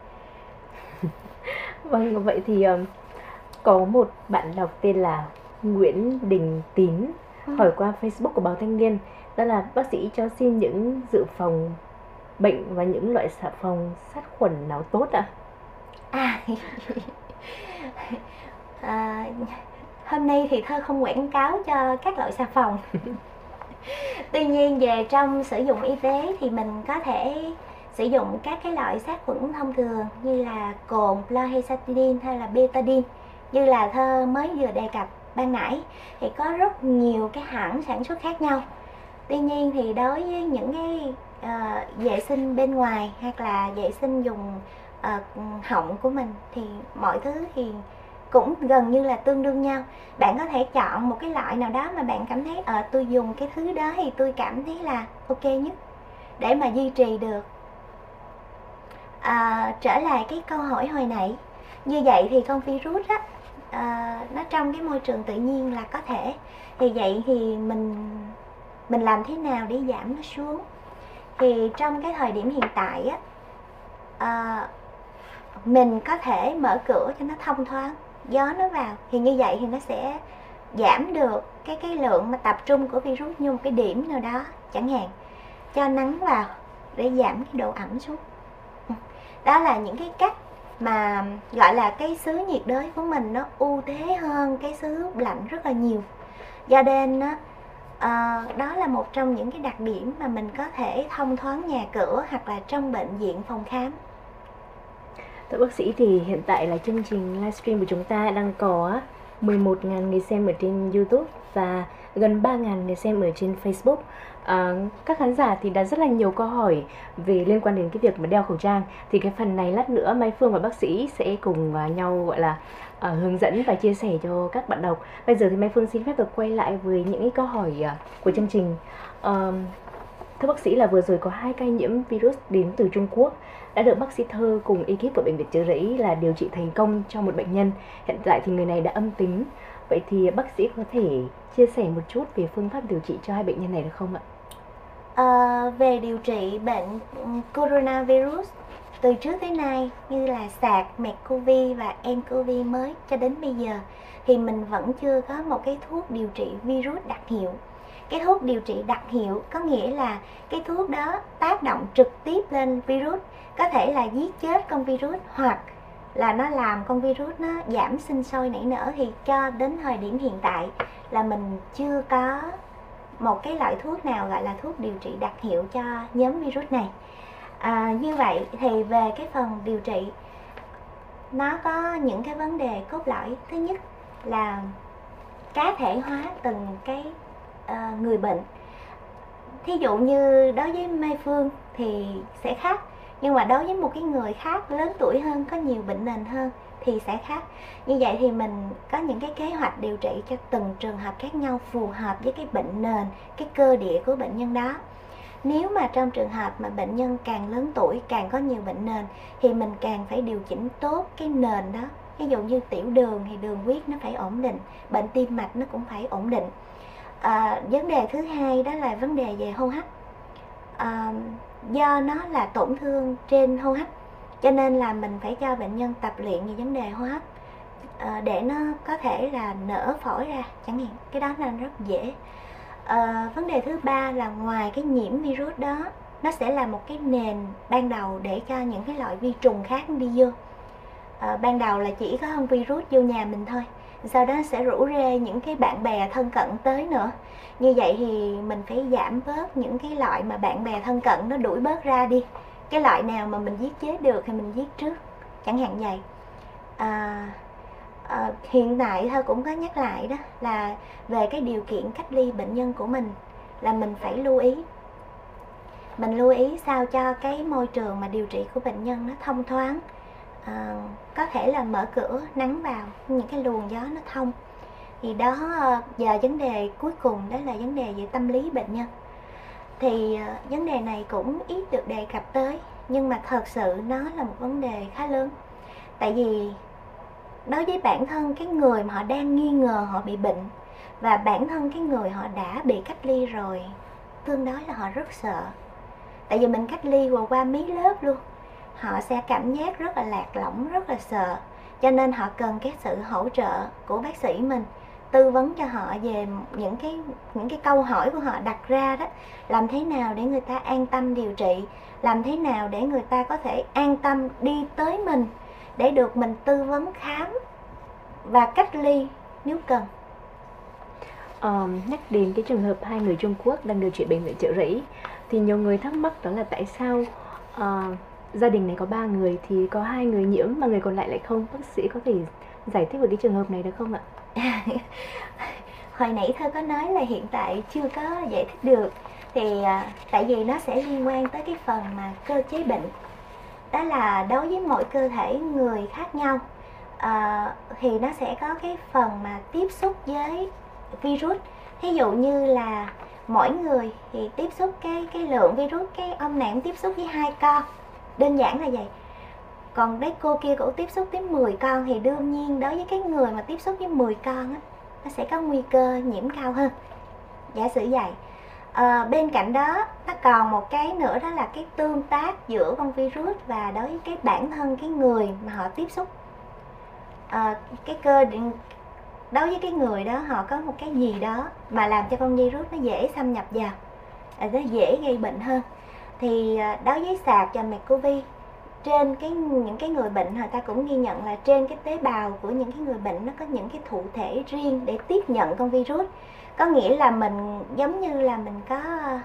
Vâng, vậy thì um, có một bạn đọc tên là Nguyễn Đình Tín Ừ. hỏi qua Facebook của Báo Thanh Niên, đó là bác sĩ cho xin những dự phòng bệnh và những loại xà phòng sát khuẩn nào tốt ạ? À, à, hôm nay thì Thơ không quảng cáo cho các loại xà phòng. Tuy nhiên về trong sử dụng y tế thì mình có thể sử dụng các cái loại sát khuẩn thông thường như là cồn, chlorhexidine hay là betadine. Như là Thơ mới vừa đề cập ban nãy thì có rất nhiều cái hãng sản xuất khác nhau. Tuy nhiên thì đối với những cái uh, vệ sinh bên ngoài hoặc là vệ sinh dùng uh, họng của mình thì mọi thứ thì cũng gần như là tương đương nhau. Bạn có thể chọn một cái loại nào đó mà bạn cảm thấy ờ tôi dùng cái thứ đó thì tôi cảm thấy là ok nhất để mà duy trì được. À, trở lại cái câu hỏi hồi nãy, như vậy thì con virus á, à, nó trong cái môi trường tự nhiên là có thể, thì vậy thì mình mình làm thế nào để giảm nó xuống? Thì trong cái thời điểm hiện tại á, à, mình có thể mở cửa cho nó thông thoáng, gió nó vào, thì như vậy thì nó sẽ giảm được cái cái lượng mà tập trung của virus như một cái điểm nào đó chẳng hạn, cho nắng vào để giảm cái độ ẩm xuống. Đó là những cái cách mà gọi là cái xứ nhiệt đới của mình nó ưu thế hơn cái xứ lạnh rất là nhiều. Do nên á, à, đó là một trong những cái đặc điểm mà mình có thể thông thoáng nhà cửa hoặc là trong bệnh viện phòng khám. Thưa bác sĩ, thì hiện tại là chương trình livestream của chúng ta đang có mười một nghìn người xem ở trên YouTube và gần ba nghìn người xem ở trên Facebook. À, các khán giả thì đã rất là nhiều câu hỏi về liên quan đến cái việc mà đeo khẩu trang. Thì cái phần này lát nữa Mai Phương và bác sĩ sẽ cùng nhau gọi là uh, hướng dẫn và chia sẻ cho các bạn đọc. Bây giờ thì Mai Phương xin phép được quay lại với những cái câu hỏi uh, của chương trình. Uh, thưa bác sĩ, là vừa rồi có hai ca nhiễm virus đến từ Trung Quốc đã được bác sĩ Thơ cùng ekip của bệnh viện Chợ Rẫy là điều trị thành công cho một bệnh nhân. Hiện tại thì người này đã âm tính. Vậy thì bác sĩ có thể chia sẻ một chút về phương pháp điều trị cho hai bệnh nhân này được không ạ? À, về điều trị bệnh coronavirus từ trước tới nay, như là SARS, MERS-xê o vê và nCoV mới cho đến bây giờ, thì mình vẫn chưa có một cái thuốc điều trị virus đặc hiệu. Cái thuốc điều trị đặc hiệu có nghĩa là cái thuốc đó tác động trực tiếp lên virus, có thể là giết chết con virus hoặc là nó làm con virus nó giảm sinh sôi nảy nở. Thì cho đến thời điểm hiện tại là mình chưa có một cái loại thuốc nào gọi là thuốc điều trị đặc hiệu cho nhóm virus này. À, như vậy thì về cái phần điều trị nó có những cái vấn đề cốt lõi. Thứ nhất là cá thể hóa từng cái uh, người bệnh. Thí dụ như đối với Mai Phương thì sẽ khác, nhưng mà đối với một cái người khác lớn tuổi hơn, có nhiều bệnh nền hơn thì sẽ khác. Như vậy thì mình có những cái kế hoạch điều trị cho từng trường hợp khác nhau, phù hợp với cái bệnh nền, cái cơ địa của bệnh nhân đó. Nếu mà trong trường hợp mà bệnh nhân càng lớn tuổi, càng có nhiều bệnh nền thì mình càng phải điều chỉnh tốt cái nền đó. Ví dụ như tiểu đường thì đường huyết nó phải ổn định, bệnh tim mạch nó cũng phải ổn định. À, vấn đề thứ hai đó là vấn đề về hô hấp. À, do nó là tổn thương trên hô hấp, cho nên là mình phải cho bệnh nhân tập luyện về vấn đề hô hấp à, để nó có thể là nở phổi ra chẳng hạn. Cái đó là rất dễ. À, vấn đề thứ ba là ngoài cái nhiễm virus đó, nó sẽ là một cái nền ban đầu để cho những cái loại vi trùng khác đi vô. À, ban đầu là chỉ có con virus vô nhà mình thôi, sau đó sẽ rủ rê những cái bạn bè thân cận tới nữa. Như vậy thì mình phải giảm bớt những cái loại mà bạn bè thân cận nó đuổi bớt ra đi. Cái loại nào mà mình giết chết được thì mình giết trước, chẳng hạn vậy. À, à, hiện tại thôi cũng có nhắc lại đó là về cái điều kiện cách ly bệnh nhân của mình là mình phải lưu ý. Mình lưu ý sao cho cái môi trường mà điều trị của bệnh nhân nó thông thoáng. À, có thể là mở cửa nắng vào, những cái luồng gió nó thông. Thì đó, giờ vấn đề cuối cùng đó là vấn đề về tâm lý bệnh nhân. Thì uh, vấn đề này cũng ít được đề cập tới, nhưng mà thật sự nó là một vấn đề khá lớn. Tại vì đối với bản thân cái người mà họ đang nghi ngờ họ bị bệnh, và bản thân cái người họ đã bị cách ly rồi, tương đối là họ rất sợ. Tại vì mình cách ly qua, qua mí lớp luôn, họ sẽ cảm giác rất là lạc lõng, rất là sợ. Cho nên họ cần cái sự hỗ trợ của bác sĩ mình, tư vấn cho họ về những cái những cái câu hỏi của họ đặt ra đó. Làm thế nào để người ta an tâm điều trị, làm thế nào để người ta có thể an tâm đi tới mình để được mình tư vấn khám và cách ly nếu cần. Ờ, nhắc đến cái trường hợp hai người Trung Quốc đang điều trị bệnh viện Chợ Rẫy thì nhiều người thắc mắc đó là tại sao uh, gia đình này có ba người thì có hai người nhiễm mà người còn lại lại không. Bác sĩ có thể giải thích về cái trường hợp này được không ạ? Hồi nãy Thơ có nói là hiện tại chưa có giải thích được. Thì à, tại vì nó sẽ liên quan tới cái phần mà cơ chế bệnh. Đó là đối với mỗi cơ thể người khác nhau à, thì nó sẽ có cái phần mà tiếp xúc với virus. Ví dụ như là mỗi người thì tiếp xúc cái, cái lượng virus, cái ông này cũng tiếp xúc với hai con, đơn giản là vậy. Còn đấy cô kia cũng tiếp xúc tới mười con thì đương nhiên đối với cái người mà tiếp xúc với mười con á, nó sẽ có nguy cơ nhiễm cao hơn. Giả sử vậy. À, bên cạnh đó nó còn một cái nữa, đó là cái tương tác giữa con virus và đối với cái bản thân cái người mà họ tiếp xúc. À, cái cơ đối với cái người đó họ có một cái gì đó mà làm cho con virus nó dễ xâm nhập vào, nó dễ gây bệnh hơn. Thì đối với SARS và MERS-CoV, trên cái những cái người bệnh người ta cũng ghi nhận là trên cái tế bào của những cái người bệnh nó có những cái thụ thể riêng để tiếp nhận con virus. Có nghĩa là mình giống như là mình có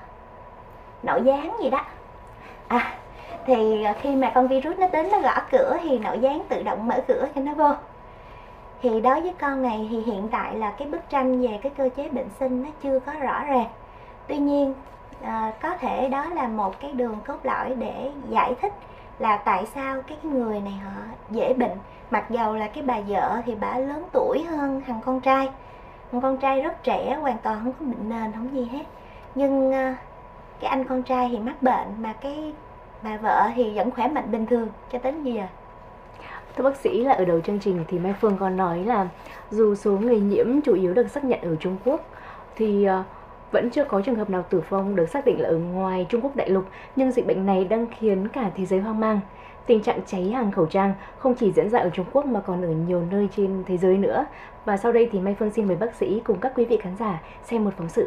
nội gián gì đó. À, thì khi mà con virus nó đến nó gõ cửa thì nội gián tự động mở cửa cho nó vô. Thì đối với con này thì hiện tại là cái bức tranh về cái cơ chế bệnh sinh nó chưa có rõ ràng. Tuy nhiên à, có thể đó là một cái đường cốt lõi để giải thích là tại sao cái người này họ dễ bệnh. Mặc dầu là cái bà vợ thì bà lớn tuổi hơn thằng con trai, thằng con trai rất trẻ, hoàn toàn không có bệnh nền, không gì hết. Nhưng cái anh con trai thì mắc bệnh, mà cái bà vợ thì vẫn khỏe mạnh bình thường cho đến bây giờ. Thưa bác sĩ, là ở đầu chương trình thì Mai Phương có nói là dù số người nhiễm chủ yếu được xác nhận ở Trung Quốc thì vẫn chưa có trường hợp nào tử vong được xác định là ở ngoài Trung Quốc đại lục, nhưng dịch bệnh này đang khiến cả thế giới hoang mang. Tình trạng cháy hàng khẩu trang không chỉ diễn ra ở Trung Quốc mà còn ở nhiều nơi trên thế giới nữa. Và sau đây thì Mai Phương xin mời bác sĩ cùng các quý vị khán giả xem một phóng sự.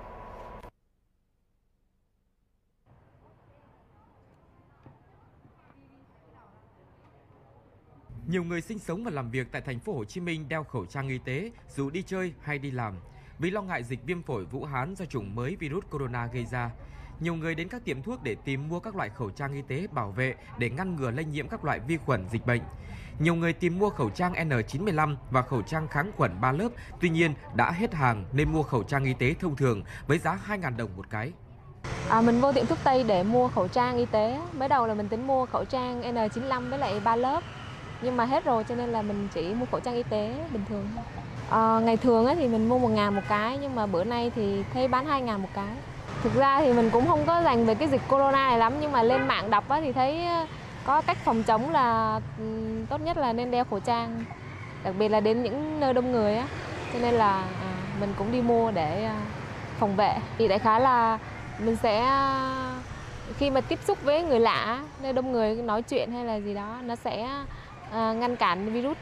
Nhiều người sinh sống và làm việc tại thành phố Hồ Chí Minh đeo khẩu trang y tế dù đi chơi hay đi làm. Vì lo ngại dịch viêm phổi Vũ Hán do chủng mới virus corona gây ra, nhiều người đến các tiệm thuốc để tìm mua các loại khẩu trang y tế bảo vệ để ngăn ngừa lây nhiễm các loại vi khuẩn dịch bệnh. Nhiều người tìm mua khẩu trang N chín mươi lăm và khẩu trang kháng khuẩn ba lớp, tuy nhiên đã hết hàng nên mua khẩu trang y tế thông thường với giá hai nghìn đồng một cái. À, mình vô tiệm thuốc Tây để mua khẩu trang y tế. Mới đầu là mình tính mua khẩu trang N chín mươi lăm với lại ba lớp, nhưng mà hết rồi cho nên là mình chỉ mua khẩu trang y tế bình thường. À, ngày thường ấy thì mình mua một ngàn một cái, nhưng mà bữa nay thì thấy bán hai ngàn một cái. Thực ra thì mình cũng không có dành về cái dịch corona này lắm, nhưng mà lên mạng đọc á, thì thấy có cách phòng chống là tốt nhất là nên đeo khẩu trang, đặc biệt là đến những nơi đông người á, cho nên là à, mình cũng đi mua để phòng vệ. Thì đại khái là mình sẽ khi mà tiếp xúc với người lạ, nơi đông người nói chuyện hay là gì đó, nó sẽ à, ngăn cản virus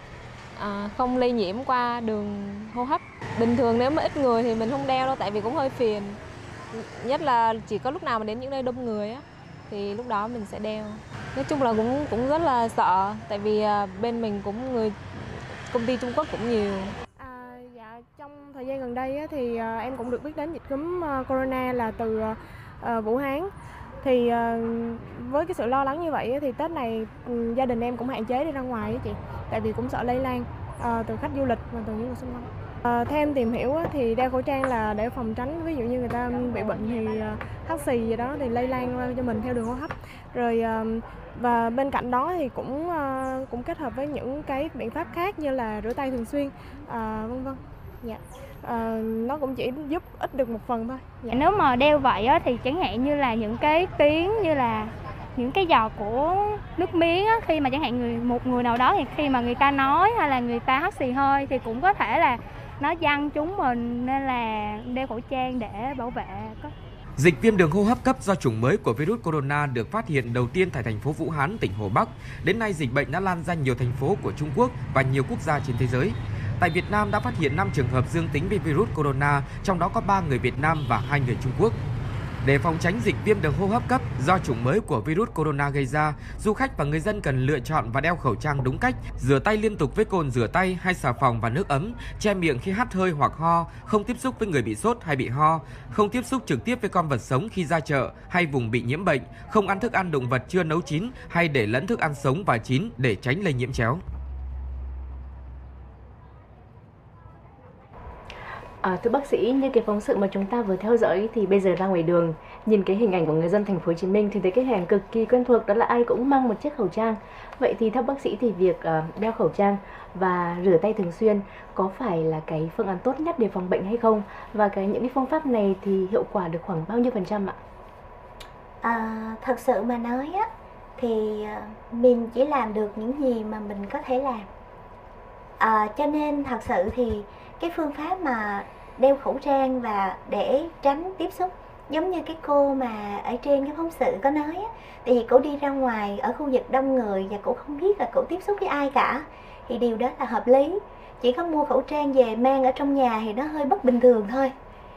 à, không lây nhiễm qua đường hô hấp. Bình thường nếu mà ít người thì mình không đeo đâu, tại vì cũng hơi phiền. Nhất là chỉ có lúc nào mà đến những nơi đông người á, thì lúc đó mình sẽ đeo. Nói chung là cũng cũng rất là sợ, tại vì à, bên mình cũng người công ty Trung Quốc cũng nhiều. À, dạ, trong thời gian gần đây á, thì à, em cũng được biết đến dịch cúm à, corona là từ à, Vũ Hán. Thì à, với cái sự lo lắng như vậy á, thì Tết này ừ, gia đình em cũng hạn chế đi ra ngoài á chị, tại vì cũng sợ lây lan à, từ khách du lịch và từ những người xung quanh. À, theo em tìm hiểu á, thì đeo khẩu trang là để phòng tránh, ví dụ như người ta bị bệnh thì à, hắt xì gì đó thì lây lan cho mình theo đường hô hấp. Rồi à, và bên cạnh đó thì cũng à, cũng kết hợp với những cái biện pháp khác như là rửa tay thường xuyên, à, vân vân. Dạ. À, nó cũng chỉ giúp ích được một phần thôi. Dạ. Nếu mà đeo vậy á, thì chẳng hạn như là những cái tiếng như là những cái giọt của nước miếng á, khi mà chẳng hạn người một người nào đó thì khi mà người ta nói hay là người ta hắt xì hơi thì cũng có thể là nó văng trúng mình, nên là đeo khẩu trang để bảo vệ. Dịch viêm đường hô hấp cấp do chủng mới của virus corona được phát hiện đầu tiên tại thành phố Vũ Hán, tỉnh Hồ Bắc. Đến nay, dịch bệnh đã lan ra nhiều thành phố của Trung Quốc và nhiều quốc gia trên thế giới. Tại Việt Nam đã phát hiện năm trường hợp dương tính với virus corona, trong đó có ba người Việt Nam và hai người Trung Quốc. Để phòng tránh dịch viêm đường hô hấp cấp do chủng mới của virus corona gây ra, du khách và người dân cần lựa chọn và đeo khẩu trang đúng cách, rửa tay liên tục với cồn rửa tay hay xà phòng và nước ấm, che miệng khi hắt hơi hoặc ho, không tiếp xúc với người bị sốt hay bị ho, không tiếp xúc trực tiếp với con vật sống khi ra chợ hay vùng bị nhiễm bệnh, không ăn thức ăn động vật chưa nấu chín hay để lẫn thức ăn sống và chín để tránh lây nhiễm chéo. À, thưa bác sĩ, như cái phóng sự mà chúng ta vừa theo dõi thì bây giờ ra ngoài đường, nhìn cái hình ảnh của người dân thành phố Hồ Chí Minh thì thấy cái hình ảnh cực kỳ quen thuộc, đó là ai cũng mang một chiếc khẩu trang. Vậy thì theo bác sĩ thì việc uh, đeo khẩu trang và rửa tay thường xuyên có phải là cái phương án tốt nhất để phòng bệnh hay không? Và cái những cái phương pháp này thì hiệu quả được khoảng bao nhiêu phần trăm ạ? À, thật sự mà nói á, thì mình chỉ làm được những gì mà mình có thể làm. À, cho nên thật sự thì cái phương pháp mà đeo khẩu trang và để tránh tiếp xúc, giống như cái cô mà ở trên cái phóng sự có nói á, tại vì cô đi ra ngoài ở khu vực đông người và cô không biết là cô tiếp xúc với ai cả, thì điều đó là hợp lý. Chỉ có mua khẩu trang về mang ở trong nhà thì nó hơi bất bình thường thôi.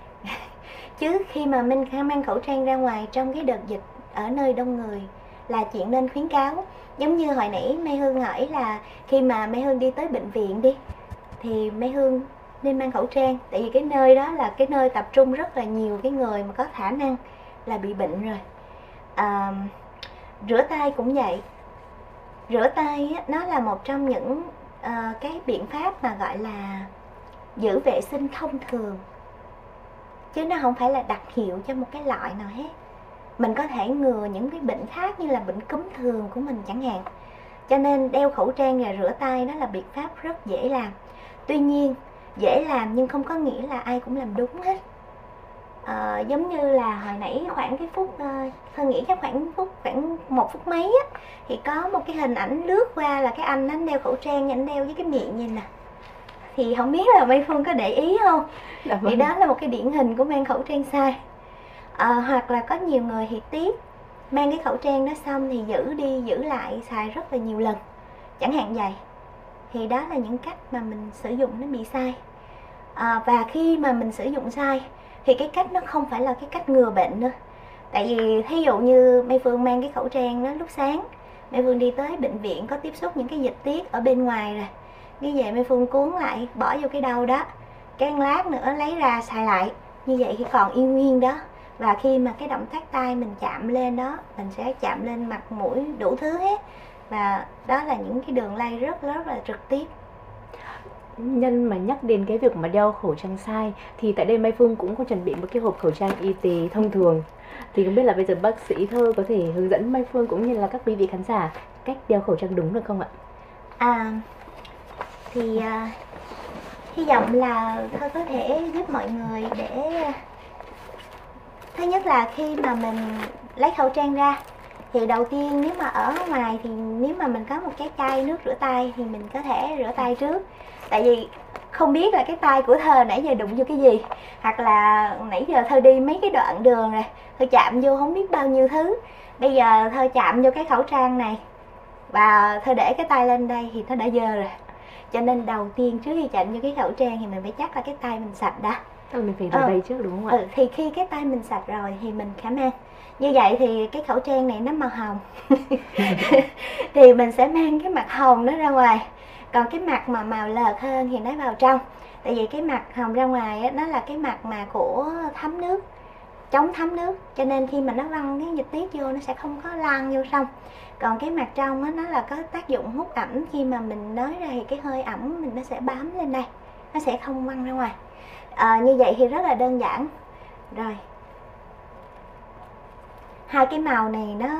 Chứ khi mà mình mang khẩu trang ra ngoài trong cái đợt dịch ở nơi đông người là chuyện nên khuyến cáo. Giống như hồi nãy Mai Hương hỏi là khi mà Mai Hương đi tới bệnh viện đi, thì Mai Hương nên mang khẩu trang, tại vì cái nơi đó là cái nơi tập trung rất là nhiều cái người mà có khả năng là bị bệnh rồi. À, rửa tay cũng vậy. Rửa tay á, nó là một trong những uh, cái biện pháp mà gọi là giữ vệ sinh thông thường, chứ nó không phải là đặc hiệu cho một cái loại nào hết. Mình có thể ngừa những cái bệnh khác như là bệnh cúm thường của mình chẳng hạn. Cho nên đeo khẩu trang và rửa tay đó là biện pháp rất dễ làm. Tuy nhiên dễ làm nhưng không có nghĩa là ai cũng làm đúng hết. À, giống như là hồi nãy khoảng cái phút uh, Hương nghĩ chắc khoảng phút khoảng một phút mấy á, thì có một cái hình ảnh lướt qua là cái anh anh đeo khẩu trang, anh đeo với cái miệng nhìn nè. Thì không biết là Mai Phương có để ý không? Dạ, thì đó là một cái điển hình của mang khẩu trang sai. À, hoặc là có nhiều người thì tiếc mang cái khẩu trang đó xong thì giữ đi giữ lại xài rất là nhiều lần, chẳng hạn vậy. Thì đó là những cách mà mình sử dụng nó bị sai. À, và khi mà mình sử dụng sai thì cái cách nó không phải là cái cách ngừa bệnh nữa. Tại vì thí dụ như Mai Phương mang cái khẩu trang đó lúc sáng, Mai Phương đi tới bệnh viện có tiếp xúc những cái dịch tiết ở bên ngoài rồi, như vậy Mai Phương cuốn lại bỏ vô cái đầu đó, cái lát nữa lấy ra xài lại, như vậy thì còn yên nguyên đó. Và khi mà cái động tác tay mình chạm lên đó, mình sẽ chạm lên mặt mũi đủ thứ hết, và đó là những cái đường lây rất rất là trực tiếp. Nhân mà nhắc đến cái việc mà đeo khẩu trang sai thì tại đây Mai Phương cũng có chuẩn bị một cái hộp khẩu trang y tế thông thường. Thì không biết là bây giờ bác sĩ Thơ có thể hướng dẫn Mai Phương cũng như là các quý vị khán giả cách đeo khẩu trang đúng được không ạ? À, thì uh, hy vọng là Thơ có thể giúp mọi người để thứ nhất là khi mà mình lấy khẩu trang ra thì đầu tiên nếu mà ở ngoài thì nếu mà mình có một cái chai nước rửa tay thì mình có thể rửa tay trước. Tại vì không biết là cái tay của Thơ nãy giờ đụng vô cái gì, hoặc là nãy giờ Thơ đi mấy cái đoạn đường rồi Thơ chạm vô không biết bao nhiêu thứ. Bây giờ Thơ chạm vô cái khẩu trang này và Thơ để cái tay lên đây thì nó đã dơ rồi. Cho nên đầu tiên trước khi chạm vô cái khẩu trang thì mình phải chắc là cái tay mình sạch đã. Tức là mình phải rửa ờ. tay trước đúng không ạ? Ừ, thì khi cái tay mình sạch rồi thì mình khả mang. Như vậy thì cái khẩu trang này nó màu hồng thì mình sẽ mang cái mặt hồng nó ra ngoài. Còn cái mặt mà màu lợt hơn thì nó vào trong. Tại vì cái mặt hồng ra ngoài á, nó là cái mặt mà của thấm nước, chống thấm nước. Cho nên khi mà nó văng cái dịch tiết vô nó sẽ không có lan vô sông. Còn cái mặt trong á, nó là có tác dụng hút ẩm. Khi mà mình nói ra thì cái hơi ẩm mình nó sẽ bám lên đây, nó sẽ không văng ra ngoài. À, như vậy thì rất là đơn giản. Rồi, hai cái màu này nó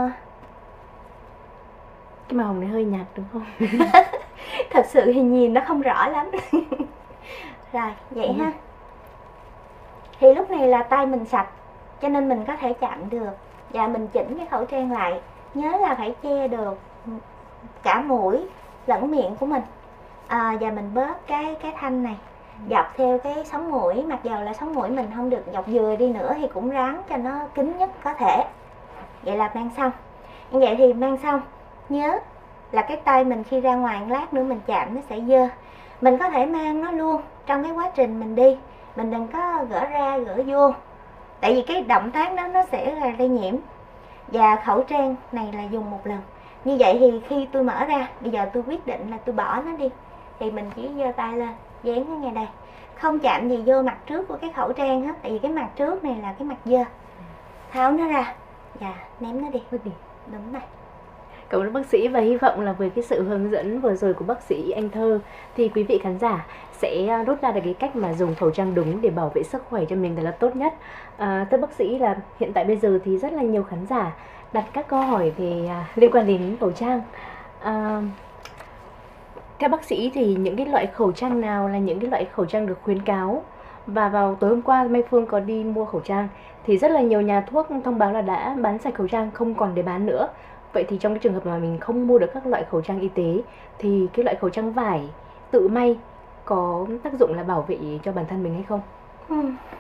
Cái màu hồng này hơi nhạt đúng không? thật sự thì nhìn nó không rõ lắm. Rồi, vậy ừ. ha. Thì lúc này là tay mình sạch cho nên mình có thể chạm được. Và mình chỉnh cái khẩu trang lại. Nhớ là phải che được cả mũi lẫn miệng của mình. À, và mình bớt cái cái thanh này dọc theo cái sống mũi. Mặc dầu là sống mũi mình không được dọc dừa đi nữa thì cũng ráng cho nó kín nhất có thể. Vậy là mang xong. Như vậy thì mang xong, nhớ là cái tay mình khi ra ngoài lát nữa mình chạm nó sẽ dơ. Mình có thể mang nó luôn trong cái quá trình mình đi. Mình đừng có gỡ ra gỡ vô. Tại vì cái động tác đó nó sẽ là lây nhiễm. Và khẩu trang này là dùng một lần. Như vậy thì khi tôi mở ra, bây giờ tôi quyết định là tôi bỏ nó đi, thì mình chỉ giơ tay lên, dán nó ngay đây. Không chạm gì vô mặt trước của cái khẩu trang hết. Tại vì cái mặt trước này là cái mặt dơ. Tháo nó ra và ném nó đi. Đúng này. Cảm ơn bác sĩ và hy vọng là với cái sự hướng dẫn vừa rồi của bác sĩ Anh Thơ thì quý vị khán giả sẽ rút ra được cái cách mà dùng khẩu trang đúng để bảo vệ sức khỏe cho mình là tốt nhất. À, thưa bác sĩ là hiện tại bây giờ thì rất là nhiều khán giả đặt các câu hỏi về à, liên quan đến khẩu trang. À, theo bác sĩ thì những cái loại khẩu trang nào là những cái loại khẩu trang được khuyến cáo? Và vào tối hôm qua Mai Phương có đi mua khẩu trang thì rất là nhiều nhà thuốc thông báo là đã bán sạch khẩu trang, không còn để bán nữa. Vậy thì trong cái trường hợp mà mình không mua được các loại khẩu trang y tế thì cái loại khẩu trang vải tự may có tác dụng là bảo vệ cho bản thân mình hay không? Ừ.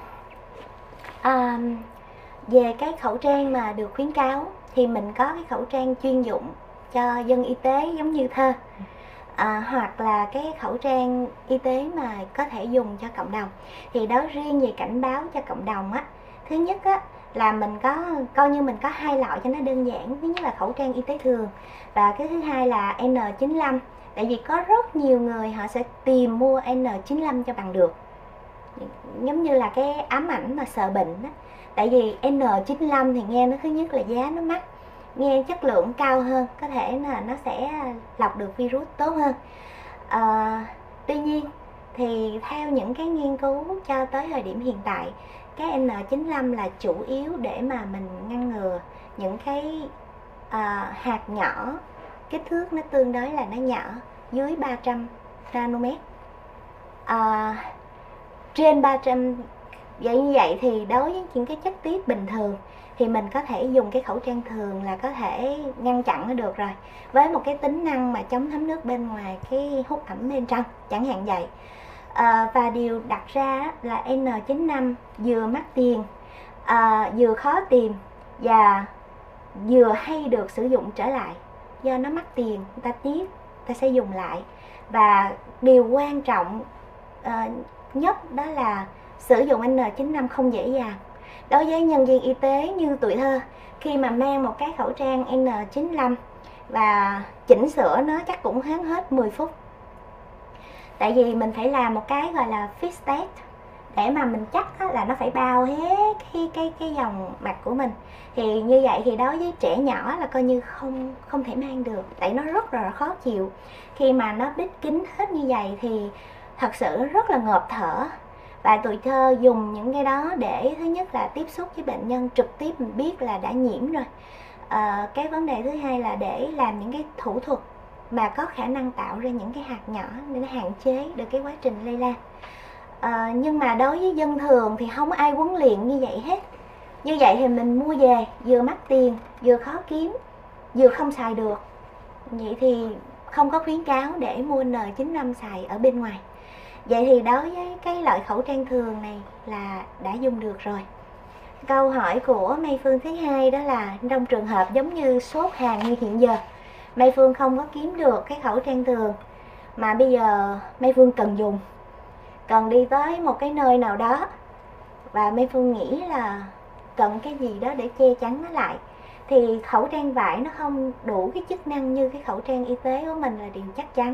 À, về cái khẩu trang mà được khuyến cáo thì mình có cái khẩu trang chuyên dụng cho dân y tế giống như Thơ. À, hoặc là cái khẩu trang y tế mà có thể dùng cho cộng đồng. Thì đó riêng về cảnh báo cho cộng đồng á, thứ nhất á là mình có coi như mình có hai loại cho nó đơn giản. Thứ nhất là khẩu trang y tế thường và cái thứ hai là N chín mươi lăm. Tại vì có rất nhiều người họ sẽ tìm mua N chín mươi lăm cho bằng được, giống như là cái ám ảnh mà sợ bệnh á. Tại vì N chín mươi lăm thì nghe nó thứ nhất là giá nó mắc, nghe chất lượng cao hơn, có thể là nó sẽ lọc được virus tốt hơn. À, tuy nhiên thì theo những cái nghiên cứu cho tới thời điểm hiện tại, cái N chín mươi lăm là chủ yếu để mà mình ngăn ngừa những cái à, hạt nhỏ, kích thước nó tương đối là nó nhỏ, dưới ba trăm nanomet. À, trên ba trăm, vậy như vậy thì đối với những cái chất tiết bình thường thì mình có thể dùng cái khẩu trang thường là có thể ngăn chặn nó được rồi, với một cái tính năng mà chống thấm nước bên ngoài, cái hút ẩm bên trong chẳng hạn vậy. À, và điều đặt ra là N chín mươi lăm vừa mắc tiền, à, vừa khó tìm và vừa hay được sử dụng trở lại. Do nó mắc tiền, người ta tiếc, người ta sẽ dùng lại. Và điều quan trọng à, nhất đó là sử dụng N chín mươi lăm không dễ dàng. Đối với nhân viên y tế như tụi Thơ, khi mà mang một cái khẩu trang N chín mươi lăm và chỉnh sửa nó chắc cũng hết hết mười phút. Tại vì mình phải làm một cái gọi là fit test, để mà mình chắc á, là nó phải bao hết cái cái cái vòng mặt của mình. Thì như vậy thì đối với trẻ nhỏ là coi như không không thể mang được, tại nó rất là khó chịu. Khi mà nó bít kín hết như vậy thì thật sự rất là ngộp thở. Và tụi thơ dùng những cái đó để thứ nhất là tiếp xúc với bệnh nhân trực tiếp, mình biết là đã nhiễm rồi. À, cái vấn đề thứ hai là để làm những cái thủ thuật mà có khả năng tạo ra những cái hạt nhỏ để nó hạn chế được cái quá trình lây lan. À, nhưng mà đối với dân thường thì không ai huấn luyện như vậy hết. Như vậy thì mình mua về vừa mắc tiền, vừa khó kiếm, vừa không xài được. Vậy thì không có khuyến cáo để mua N chín mươi lăm xài ở bên ngoài. Vậy thì đối với cái loại khẩu trang thường này là đã dùng được rồi. Câu hỏi của Mai Phương thứ hai đó là trong trường hợp giống như sốt hàng như hiện giờ, Mai Phương không có kiếm được cái khẩu trang thường mà bây giờ Mai Phương cần dùng, cần đi tới một cái nơi nào đó và Mai Phương nghĩ là cần cái gì đó để che chắn nó lại, thì khẩu trang vải nó không đủ cái chức năng như cái khẩu trang y tế của mình là điều chắc chắn.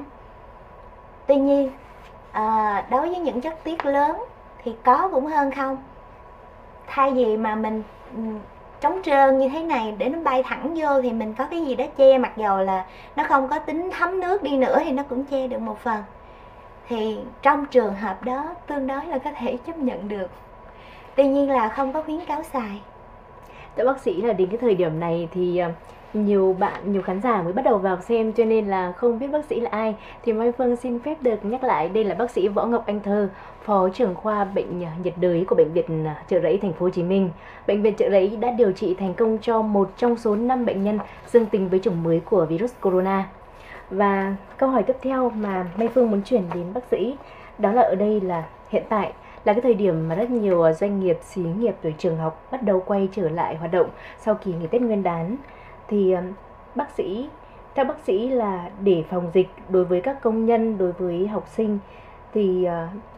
Tuy nhiên à, đối với những chất tiết lớn thì có cũng hơn không. Thay vì mà mình trống trơn như thế này để nó bay thẳng vô thì mình có cái gì đó che, mặc dầu là nó không có tính thấm nước đi nữa thì nó cũng che được một phần. Thì trong trường hợp đó tương đối là có thể chấp nhận được. Tuy nhiên là không có khuyến cáo xài. Thưa bác sĩ là đến cái thời điểm này thì nhiều bạn, nhiều khán giả mới bắt đầu vào xem cho nên là không biết bác sĩ là ai. Thì Mai Phương xin phép được nhắc lại, đây là bác sĩ Võ Ngọc Anh Thơ, Phó trưởng khoa bệnh nhiệt đới của Bệnh viện Chợ Rẫy Thành phố Hồ Chí Minh. Bệnh viện Chợ Rẫy đã điều trị thành công cho một trong số năm bệnh nhân dương tính với chủng mới của virus corona. Và câu hỏi tiếp theo mà Mai Phương muốn chuyển đến bác sĩ đó là ở đây là hiện tại là cái thời điểm mà rất nhiều doanh nghiệp, xí nghiệp rồi trường học bắt đầu quay trở lại hoạt động sau kỳ nghỉ Tết Nguyên đán. Thì bác sĩ, theo bác sĩ là để phòng dịch đối với các công nhân, đối với học sinh thì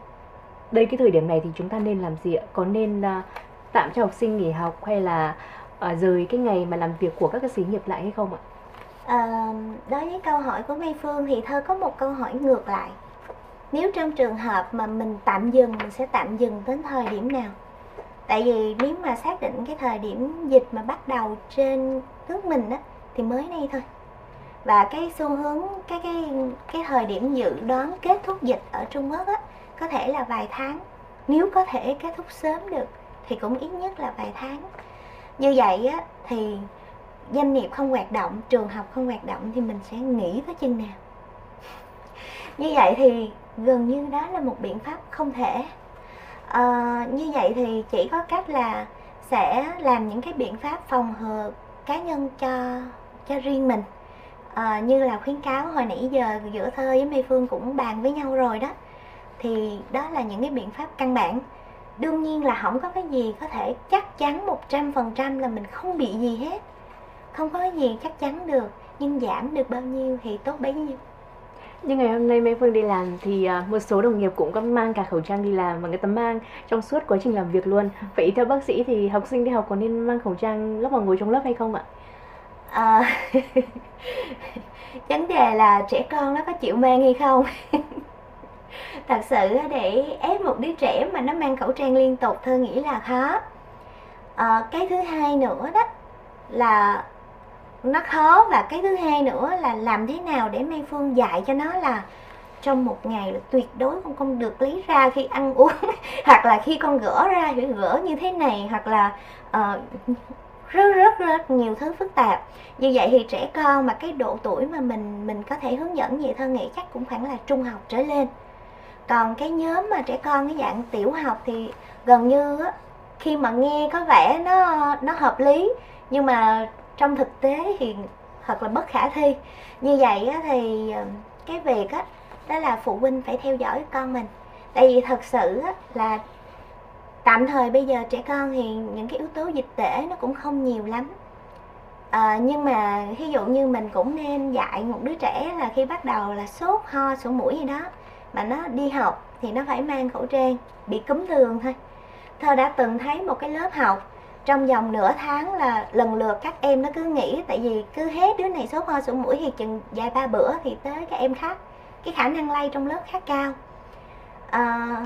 đây cái thời điểm này thì chúng ta nên làm gì ạ? Có nên tạm cho học sinh nghỉ học hay là rời cái ngày mà làm việc của các cái xí nghiệp lại hay không ạ? À, đối với câu hỏi của Mai Phương thì Thơ có một câu hỏi ngược lại. Nếu trong trường hợp mà mình tạm dừng, mình sẽ tạm dừng đến thời điểm nào? Tại vì nếu mà xác định cái thời điểm dịch mà bắt đầu trên nước mình á, thì mới đây thôi. Và cái xu hướng, cái cái cái thời điểm dự đoán kết thúc dịch ở Trung Quốc á, có thể là vài tháng. Nếu có thể kết thúc sớm được thì cũng ít nhất là vài tháng. Như vậy á, thì doanh nghiệp không hoạt động, trường học không hoạt động thì mình sẽ nghỉ tới chừng nào? Như vậy thì gần như đó là một biện pháp không thể. À, như vậy thì chỉ có cách là sẽ làm những cái biện pháp phòng ngừa cá nhân cho cho riêng mình. À, như là khuyến cáo hồi nãy giờ giữa Thơ với Mai Phương cũng bàn với nhau rồi đó. Thì đó là những cái biện pháp căn bản. Đương nhiên là không có cái gì có thể chắc chắn một trăm phần trăm là mình không bị gì hết. Không có gì chắc chắn được, nhưng giảm được bao nhiêu thì tốt bấy nhiêu. Nhưng ngày hôm nay Mai Phương đi làm thì một số đồng nghiệp cũng có mang cả khẩu trang đi làm, và người ta mang trong suốt quá trình làm việc luôn. Vậy theo bác sĩ thì học sinh đi học có nên mang khẩu trang lúc mà ngồi trong lớp hay không ạ? À, vấn đề là trẻ con nó có chịu mang hay không? Thật sự để ép một đứa trẻ mà nó mang khẩu trang liên tục Thơ nghĩ là khó. À, cái thứ hai nữa đó là nó khó, và cái thứ hai nữa là làm thế nào để Mai Phương dạy cho nó là trong một ngày là tuyệt đối con không được lấy ra khi ăn uống hoặc là khi con gỡ ra phải gỡ như thế này, hoặc là uh, rất rất rất nhiều thứ phức tạp. Như vậy thì trẻ con mà cái độ tuổi mà mình mình có thể hướng dẫn vậy Thơ nghĩ chắc cũng khoảng là trung học trở lên. Còn cái nhóm mà trẻ con cái dạng tiểu học thì gần như á, khi mà nghe có vẻ nó nó hợp lý nhưng mà trong thực tế thì thật là bất khả thi. Như vậy á, thì cái việc á, đó là phụ huynh phải theo dõi con mình. Tại vì thật sự á, là tạm thời bây giờ trẻ con thì những cái yếu tố dịch tễ nó cũng không nhiều lắm. À, nhưng mà ví dụ như mình cũng nên dạy một đứa trẻ là khi bắt đầu là sốt, ho, sổ mũi gì đó mà nó đi học thì nó phải mang khẩu trang, bị cúm thường thôi. Thơ đã từng thấy một cái lớp học trong vòng nửa tháng là lần lượt các em nó cứ nghĩ, tại vì cứ hết đứa này sốt ho sổ mũi thì chừng vài ba bữa thì tới các em khác, cái khả năng lây trong lớp khá cao. À,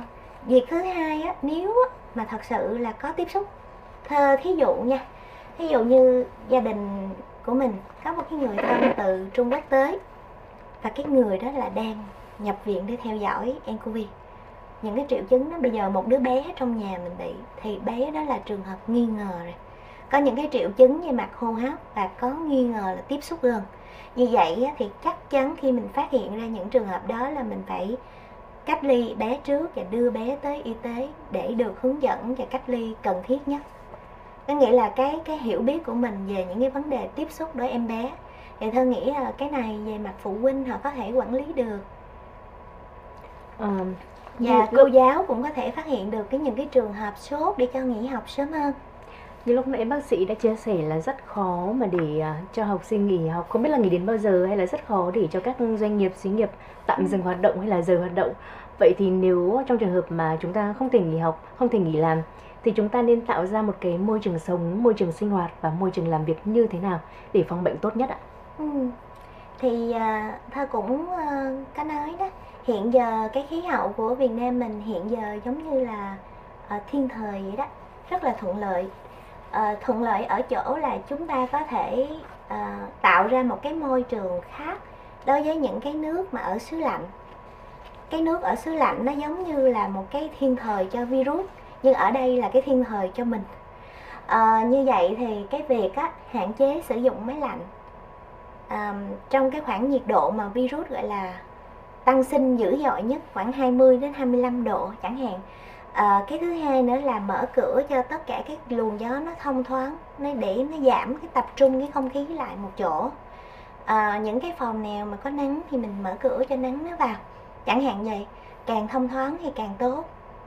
việc thứ hai á, nếu á, mà thật sự là có tiếp xúc, thơ thí dụ nha, thí dụ như gia đình của mình có một cái người thân từ Trung Quốc tới, và cái người đó là đang nhập viện để theo dõi nCoV. Những cái triệu chứng đó, bây giờ một đứa bé trong nhà mình bị thì bé đó là trường hợp nghi ngờ rồi, có những cái triệu chứng về mặt hô hấp và có nghi ngờ là tiếp xúc gần. Như vậy thì chắc chắn khi mình phát hiện ra những trường hợp đó là mình phải cách ly bé trước và đưa bé tới y tế để được hướng dẫn và cách ly cần thiết nhất. Có nghĩa là cái cái hiểu biết của mình về những cái vấn đề tiếp xúc đối em bé, thì Thơ nghĩ là cái này về mặt phụ huynh họ có thể quản lý được. Ờ, Và như- cô giáo cũng có thể phát hiện được cái những cái trường hợp sốt để cho nghỉ học sớm hơn. Như lúc nãy bác sĩ đã chia sẻ là rất khó mà để à, cho học sinh nghỉ học, không biết là nghỉ đến bao giờ, hay là rất khó để cho các doanh nghiệp, xí nghiệp tạm dừng hoạt động hay là dừng hoạt động. Vậy thì nếu trong trường hợp mà chúng ta không thể nghỉ học, không thể nghỉ làm, thì chúng ta nên tạo ra một cái môi trường sống, môi trường sinh hoạt và môi trường làm việc như thế nào để phòng bệnh tốt nhất ạ? Ừ. Thì à, Thơ cũng à, có nói đó, hiện giờ cái khí hậu của Việt Nam mình hiện giờ giống như là à, thiên thời vậy đó, rất là thuận lợi. À, thuận lợi ở chỗ là chúng ta có thể à, tạo ra một cái môi trường khác đối với những cái nước mà ở xứ lạnh. Cái nước ở xứ lạnh nó giống như là một cái thiên thời cho virus, nhưng ở đây là cái thiên thời cho mình. À, như vậy thì cái việc á, hạn chế sử dụng máy lạnh à, trong cái khoảng nhiệt độ mà virus gọi là tăng sinh dữ dội nhất, khoảng hai mươi đến hai mươi lăm độ chẳng hạn. À, cái thứ hai nữa là mở cửa cho tất cả các luồng gió nó thông thoáng, nó để nó giảm cái tập trung cái không khí lại một chỗ. À, những cái phòng nào mà có nắng thì mình mở cửa cho nắng nó vào, chẳng hạn vậy, càng thông thoáng thì càng tốt.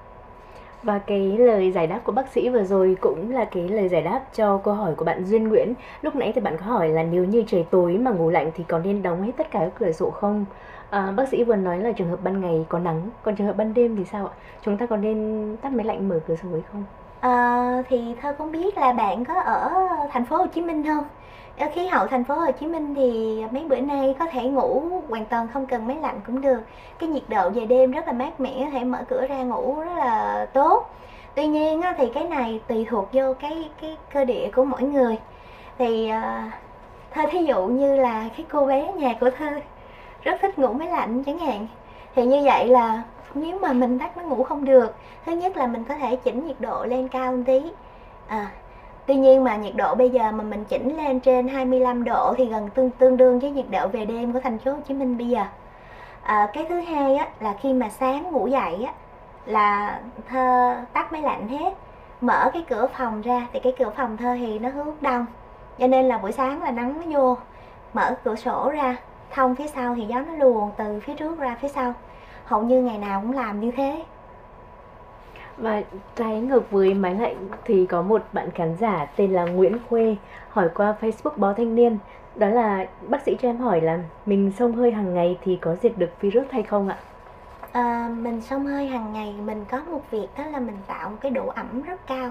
Và cái lời giải đáp của bác sĩ vừa rồi cũng là cái lời giải đáp cho câu hỏi của bạn Duyên Nguyễn. Lúc nãy thì bạn có hỏi là nếu như trời tối mà ngủ lạnh thì có nên đóng hết tất cả các cửa sổ không? À, bác sĩ vừa nói là trường hợp ban ngày có nắng, còn trường hợp ban đêm thì sao ạ? Chúng ta có nên tắt máy lạnh, mở cửa sổ hay không? À, thì Thơ cũng biết là bạn có ở thành phố Hồ Chí Minh không? Ở khí hậu thành phố Hồ Chí Minh thì mấy bữa nay có thể ngủ hoàn toàn không cần máy lạnh cũng được. Cái nhiệt độ về đêm rất là mát mẻ, có thể mở cửa ra ngủ rất là tốt. Tuy nhiên á, thì cái này tùy thuộc vô cái cái cơ địa của mỗi người. Thì uh, Thơ thí dụ như là cái cô bé nhà của Thơ rất thích ngủ máy lạnh chẳng hạn, thì như vậy là nếu mà mình tắt nó ngủ không được, thứ nhất là mình có thể chỉnh nhiệt độ lên cao một tí. À, tuy nhiên mà nhiệt độ bây giờ mà mình chỉnh lên trên hai mươi lăm độ thì gần tương tương đương với nhiệt độ về đêm của thành phố Hồ Chí Minh bây giờ. À, cái thứ hai á, là khi mà sáng ngủ dậy á, là Thơ tắt máy lạnh hết, mở cái cửa phòng ra, thì cái cửa phòng Thơ thì nó hướng đông, cho nên là buổi sáng là nắng nó vô, mở cửa sổ ra thông phía sau thì gió nó luồn từ phía trước ra phía sau, hầu như ngày nào cũng làm như thế. Và trái ngược với máy lạnh thì có một bạn khán giả tên là Nguyễn Khuê hỏi qua Facebook Báo Thanh Niên, đó là bác sĩ cho em hỏi là mình xông hơi hàng ngày thì có diệt được virus hay không ạ? À, mình xông hơi hàng ngày mình có một việc đó là mình tạo một cái độ ẩm rất cao.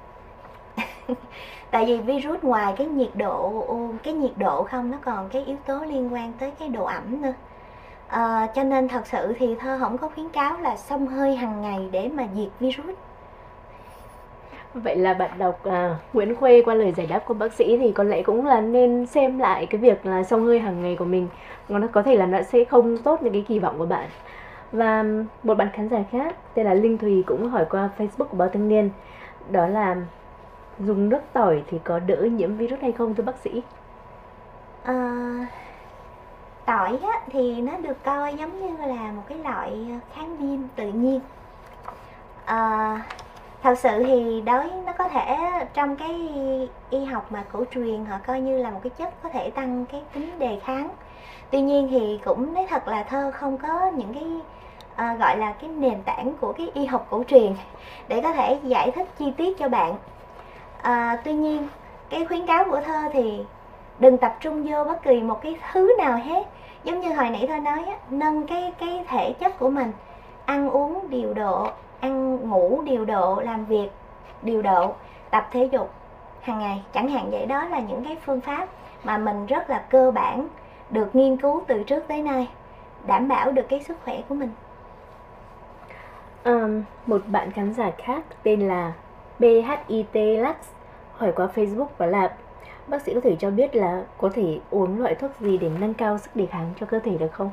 Tại vì virus ngoài cái nhiệt độ cái nhiệt độ không, nó còn cái yếu tố liên quan tới cái độ ẩm nữa. À, cho nên thật sự thì Thơ không có khuyến cáo là xông hơi hàng ngày để mà diệt virus. Vậy là bạn đọc à, Nguyễn Khuê qua lời giải đáp của bác sĩ thì có lẽ cũng là nên xem lại cái việc là xông hơi hàng ngày của mình. Nó có thể là nó sẽ không tốt như cái kỳ vọng của bạn. Và một bạn khán giả khác tên là Linh Thùy cũng hỏi qua Facebook của Báo Thanh Niên, đó là dùng nước tỏi thì có đỡ nhiễm virus hay không thưa bác sĩ? À, tỏi á, thì nó được coi giống như là một cái loại kháng viêm tự nhiên. À, thật sự thì đối nó có thể trong cái y học mà cổ truyền họ coi như là một cái chất có thể tăng cái tính đề kháng. Tuy nhiên thì cũng nói thật là Thơ không có những cái à, gọi là cái nền tảng của cái y học cổ truyền để có thể giải thích chi tiết cho bạn. À, tuy nhiên cái khuyến cáo của Thơ thì đừng tập trung vô bất kỳ một cái thứ nào hết. Giống như hồi nãy Thơ nói á, nâng cái cái thể chất của mình, ăn uống điều độ, ăn ngủ điều độ, làm việc điều độ, tập thể dục hàng ngày chẳng hạn vậy. Đó là những cái phương pháp mà mình rất là cơ bản, được nghiên cứu từ trước tới nay, đảm bảo được cái sức khỏe của mình. Ờm, một bạn khán giả khác tên là bê hát i tê Lux hỏi qua Facebook đó là bác sĩ có thể cho biết là có thể uống loại thuốc gì để nâng cao sức đề kháng cho cơ thể được không?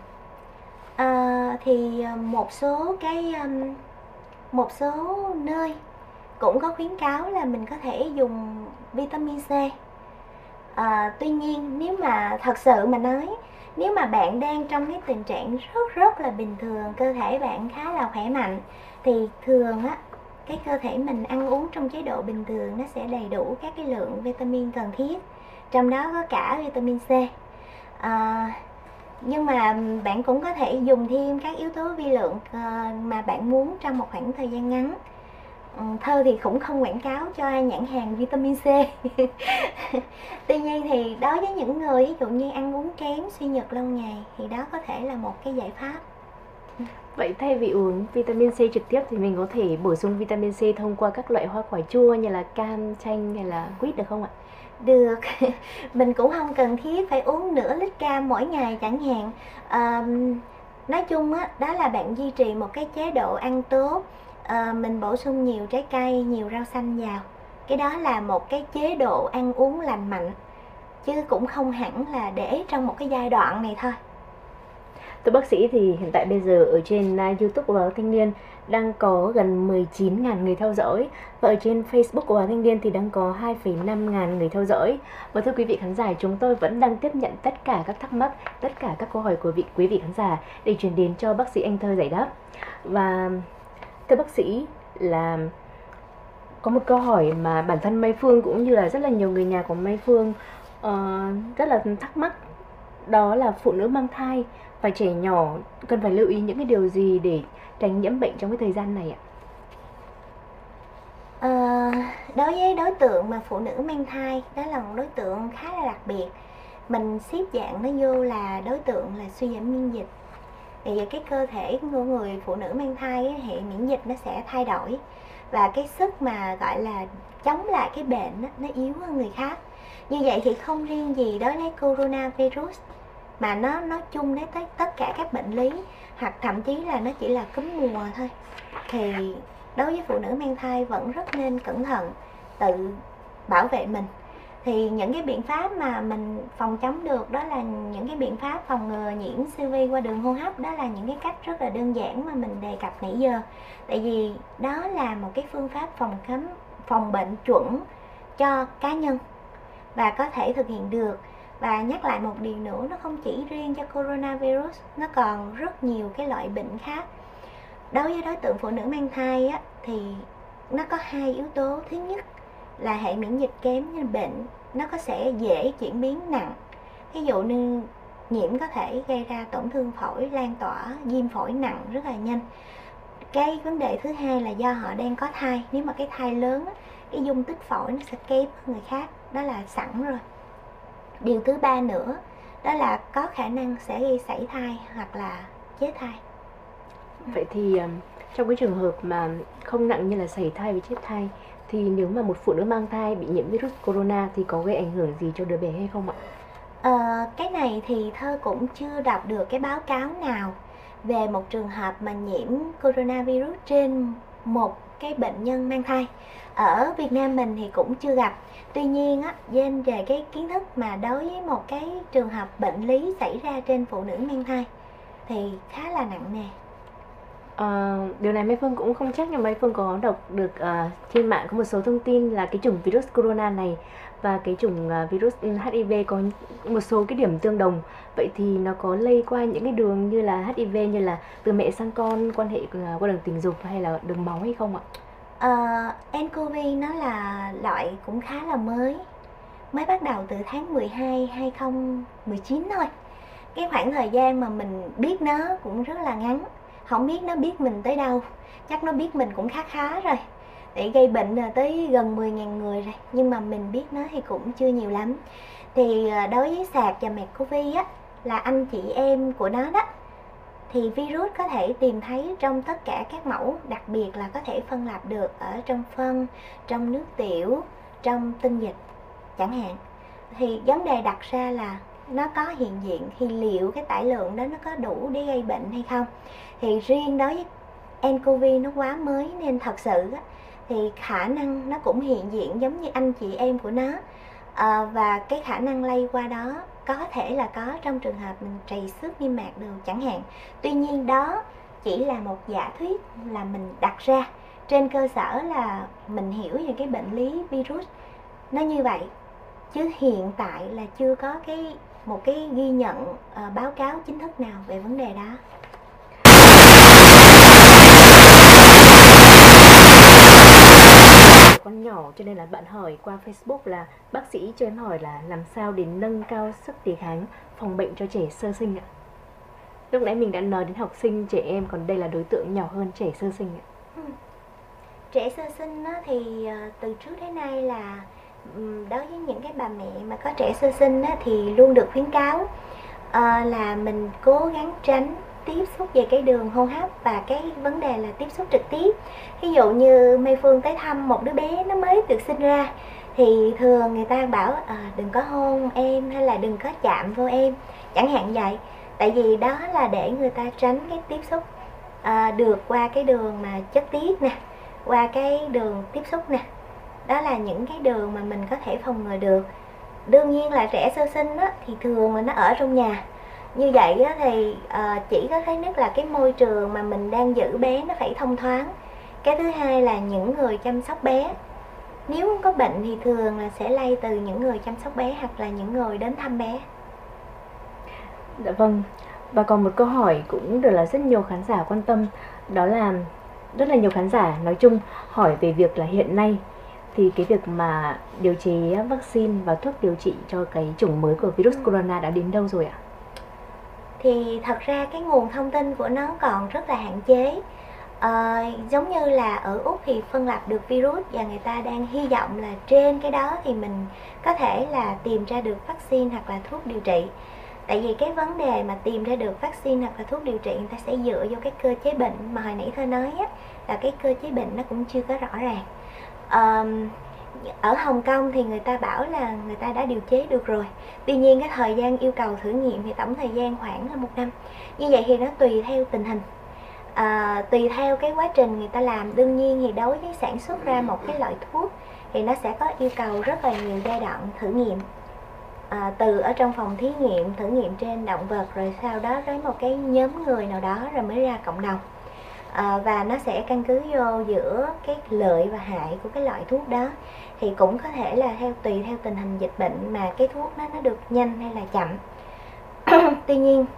À, thì ờ, một số cái um, một số nơi cũng có khuyến cáo là mình có thể dùng vitamin C. À, tuy nhiên nếu mà thật sự mà nói, nếu mà bạn đang trong cái tình trạng rất rất là bình thường, cơ thể bạn khá là khỏe mạnh, thì thường á cái cơ thể mình ăn uống trong chế độ bình thường nó sẽ đầy đủ các cái lượng vitamin cần thiết, trong đó có cả vitamin C. À, nhưng mà bạn cũng có thể dùng thêm các yếu tố vi lượng ờ, mà bạn muốn trong một khoảng thời gian ngắn. Ừ, Thơ thì cũng không quảng cáo cho nhãn hàng vitamin C. Tuy nhiên thì đối với những người ví dụ như ăn uống kém, suy nhược lâu ngày thì đó có thể là một cái giải pháp. Vậy thay vì uống vitamin C trực tiếp thì mình có thể bổ sung vitamin C thông qua các loại hoa quả chua như là cam, chanh hay là quýt được không ạ? Được, mình cũng không cần thiết phải uống nửa lít cam mỗi ngày chẳng hạn. À, nói chung á, đó là bạn duy trì một cái chế độ ăn tốt, à, mình bổ sung nhiều trái cây, nhiều rau xanh vào. Cái đó là một cái chế độ ăn uống lành mạnh, chứ cũng không hẳn là để trong một cái giai đoạn này thôi. Thưa bác sĩ, thì hiện tại bây giờ ở trên uh, YouTube của Báo Thanh Niên đang có gần mười chín nghìn người theo dõi, và ở trên Facebook của Báo Thanh Niên thì đang có hai phẩy năm ngàn người theo dõi. Và thưa quý vị khán giả, chúng tôi vẫn đang tiếp nhận tất cả các thắc mắc, tất cả các câu hỏi của vị quý vị khán giả để chuyển đến cho bác sĩ Anh Thơ giải đáp. Và thưa bác sĩ, là có một câu hỏi mà bản thân Mai Phương cũng như là rất là nhiều người nhà của Mai Phương uh, rất là thắc mắc, đó là phụ nữ mang thai và trẻ nhỏ cần phải lưu ý những cái điều gì để tránh nhiễm bệnh trong cái thời gian này ạ? À, đối với đối tượng mà phụ nữ mang thai, đó là một đối tượng khá là đặc biệt. Mình xếp dạng nó vô là đối tượng là suy giảm miễn dịch. Thì cái cơ thể của người phụ nữ mang thai, hệ miễn dịch nó sẽ thay đổi, và cái sức mà gọi là chống lại cái bệnh đó, nó yếu hơn người khác. Như vậy thì không riêng gì đối với coronavirus, mà nó nói chung đến tất, tất cả các bệnh lý, hoặc thậm chí là nó chỉ là cúm mùa thôi, thì đối với phụ nữ mang thai vẫn rất nên cẩn thận, tự bảo vệ mình. Thì những cái biện pháp mà mình phòng chống được đó là những cái biện pháp phòng ngừa nhiễm siêu vi qua đường hô hấp. Đó là những cái cách rất là đơn giản mà mình đề cập nãy giờ. Tại vì đó là một cái phương pháp phòng cấm phòng bệnh chuẩn cho cá nhân và có thể thực hiện được. Và nhắc lại một điều nữa, nó không chỉ riêng cho coronavirus, nó còn rất nhiều cái loại bệnh khác. Đối với đối tượng phụ nữ mang thai á, thì nó có hai yếu tố. Thứ nhất là hệ miễn dịch kém, nên bệnh nó có sẽ dễ chuyển biến nặng. Ví dụ như nhiễm có thể gây ra tổn thương phổi, lan tỏa viêm phổi nặng rất là nhanh. Cái vấn đề thứ hai là do họ đang có thai. Nếu mà cái thai lớn á, cái dung tích phổi nó sẽ kém hơn người khác, đó là sẵn rồi. Điều thứ ba nữa đó là có khả năng sẽ gây sảy thai hoặc là chết thai. Vậy thì um, trong cái trường hợp mà không nặng như là sảy thai và chết thai, thì nếu mà một phụ nữ mang thai bị nhiễm virus corona thì có gây ảnh hưởng gì cho đứa bé hay không ạ? Ờ, cái này thì Thơ cũng chưa đọc được cái báo cáo nào về một trường hợp mà nhiễm coronavirus trên một cái bệnh nhân mang thai. Ở Việt Nam mình thì cũng chưa gặp. Tuy nhiên á, trên về cái kiến thức mà đối với một cái trường hợp bệnh lý xảy ra trên phụ nữ mang thai thì khá là nặng nề. À, điều này Mai Phương cũng không chắc, nhưng Mai Phương có đọc được uh, trên mạng có một số thông tin là cái chủng virus corona này và cái chủng uh, virus hát i vê có một số cái điểm tương đồng. Vậy thì nó có lây qua những cái đường như là hát i vê, như là từ mẹ sang con, quan hệ uh, qua đường tình dục hay là đường máu hay không ạ? Uh, nCoV nó là loại cũng khá là mới, mới bắt đầu từ tháng mười hai hai không một chín thôi. Cái khoảng thời gian mà mình biết nó cũng rất là ngắn. Không biết nó biết mình tới đâu, chắc nó biết mình cũng khá khá rồi, để gây bệnh là tới gần mười nghìn người rồi, nhưng mà mình biết nó thì cũng chưa nhiều lắm. Thì đối với sạc và mẹt-cô vi á, là anh chị em của nó đó, thì virus có thể tìm thấy trong tất cả các mẫu, đặc biệt là có thể phân lập được ở trong phân, trong nước tiểu, trong tinh dịch chẳng hạn. Thì vấn đề đặt ra là nó có hiện diện thì liệu cái tải lượng đó nó có đủ để gây bệnh hay không. Thì riêng đối với nCoV nó quá mới nên thật sự á, thì khả năng nó cũng hiện diện giống như anh chị em của nó. À, và cái khả năng lây qua đó có thể là có trong trường hợp mình trầy xước niêm mạc đường chẳng hạn. Tuy nhiên đó chỉ là một giả thuyết là mình đặt ra trên cơ sở là mình hiểu về cái bệnh lý virus nó như vậy, chứ hiện tại là chưa có cái một cái ghi nhận uh, báo cáo chính thức nào về vấn đề đó. Con nhỏ cho nên là bạn hỏi qua Facebook là bác sĩ cho em hỏi là làm sao để nâng cao sức đề kháng phòng bệnh cho trẻ sơ sinh ạ? Lúc nãy mình đã nói đến học sinh, trẻ em, còn đây là đối tượng nhỏ hơn trẻ sơ sinh ạ. Ừ. Trẻ sơ sinh á, thì uh, từ trước đến nay là um, đối với những cái bà mẹ mà có trẻ sơ sinh á, thì luôn được khuyến cáo uh, là mình cố gắng tránh tiếp xúc về cái đường hô hấp và cái vấn đề là tiếp xúc trực tiếp. Ví dụ như Mai Phương tới thăm một đứa bé nó mới được sinh ra thì thường người ta bảo à, đừng có hôn em hay là đừng có chạm vô em, chẳng hạn vậy. Tại vì đó là để người ta tránh cái tiếp xúc à, được qua cái đường mà chất tiết nè, qua cái đường tiếp xúc nè. Đó là những cái đường mà mình có thể phòng ngừa được. Đương nhiên là trẻ sơ sinh á, thì thường là nó ở trong nhà. Như vậy á, thì uh, chỉ có thứ nhất là cái môi trường mà mình đang giữ bé nó phải thông thoáng. Cái thứ hai là những người chăm sóc bé, nếu có bệnh thì thường là sẽ lây từ những người chăm sóc bé hoặc là những người đến thăm bé. Dạ vâng. Và còn một câu hỏi cũng được là rất nhiều khán giả quan tâm, đó là rất là nhiều khán giả nói chung hỏi về việc là hiện nay thì cái việc mà điều chế vaccine và thuốc điều trị cho cái chủng mới của virus corona đã đến đâu rồi ạ? Thì thật ra cái nguồn thông tin của nó còn rất là hạn chế. À, giống như là ở Úc thì phân lập được virus và người ta đang hy vọng là trên cái đó thì mình có thể là tìm ra được vaccine hoặc là thuốc điều trị. Tại vì cái vấn đề mà tìm ra được vaccine hoặc là thuốc điều trị người ta sẽ dựa vô cái cơ chế bệnh mà hồi nãy Thơ nói á, là cái cơ chế bệnh nó cũng chưa có rõ ràng. À, ở Hồng Kông thì người ta bảo là người ta đã điều chế được rồi. Tuy nhiên cái thời gian yêu cầu thử nghiệm thì tổng thời gian khoảng là một năm. Như vậy thì nó tùy theo tình hình. À, tùy theo cái quá trình người ta làm. Đương nhiên thì đối với sản xuất ra một cái loại thuốc thì nó sẽ có yêu cầu rất là nhiều giai đoạn thử nghiệm, à, từ ở trong phòng thí nghiệm, thử nghiệm trên động vật, rồi sau đó với một cái nhóm người nào đó rồi mới ra cộng đồng. À, và nó sẽ căn cứ vô giữa cái lợi và hại của cái loại thuốc đó. Thì cũng có thể là theo tùy theo tình hình dịch bệnh mà cái thuốc nó nó được nhanh hay là chậm. Tuy nhiên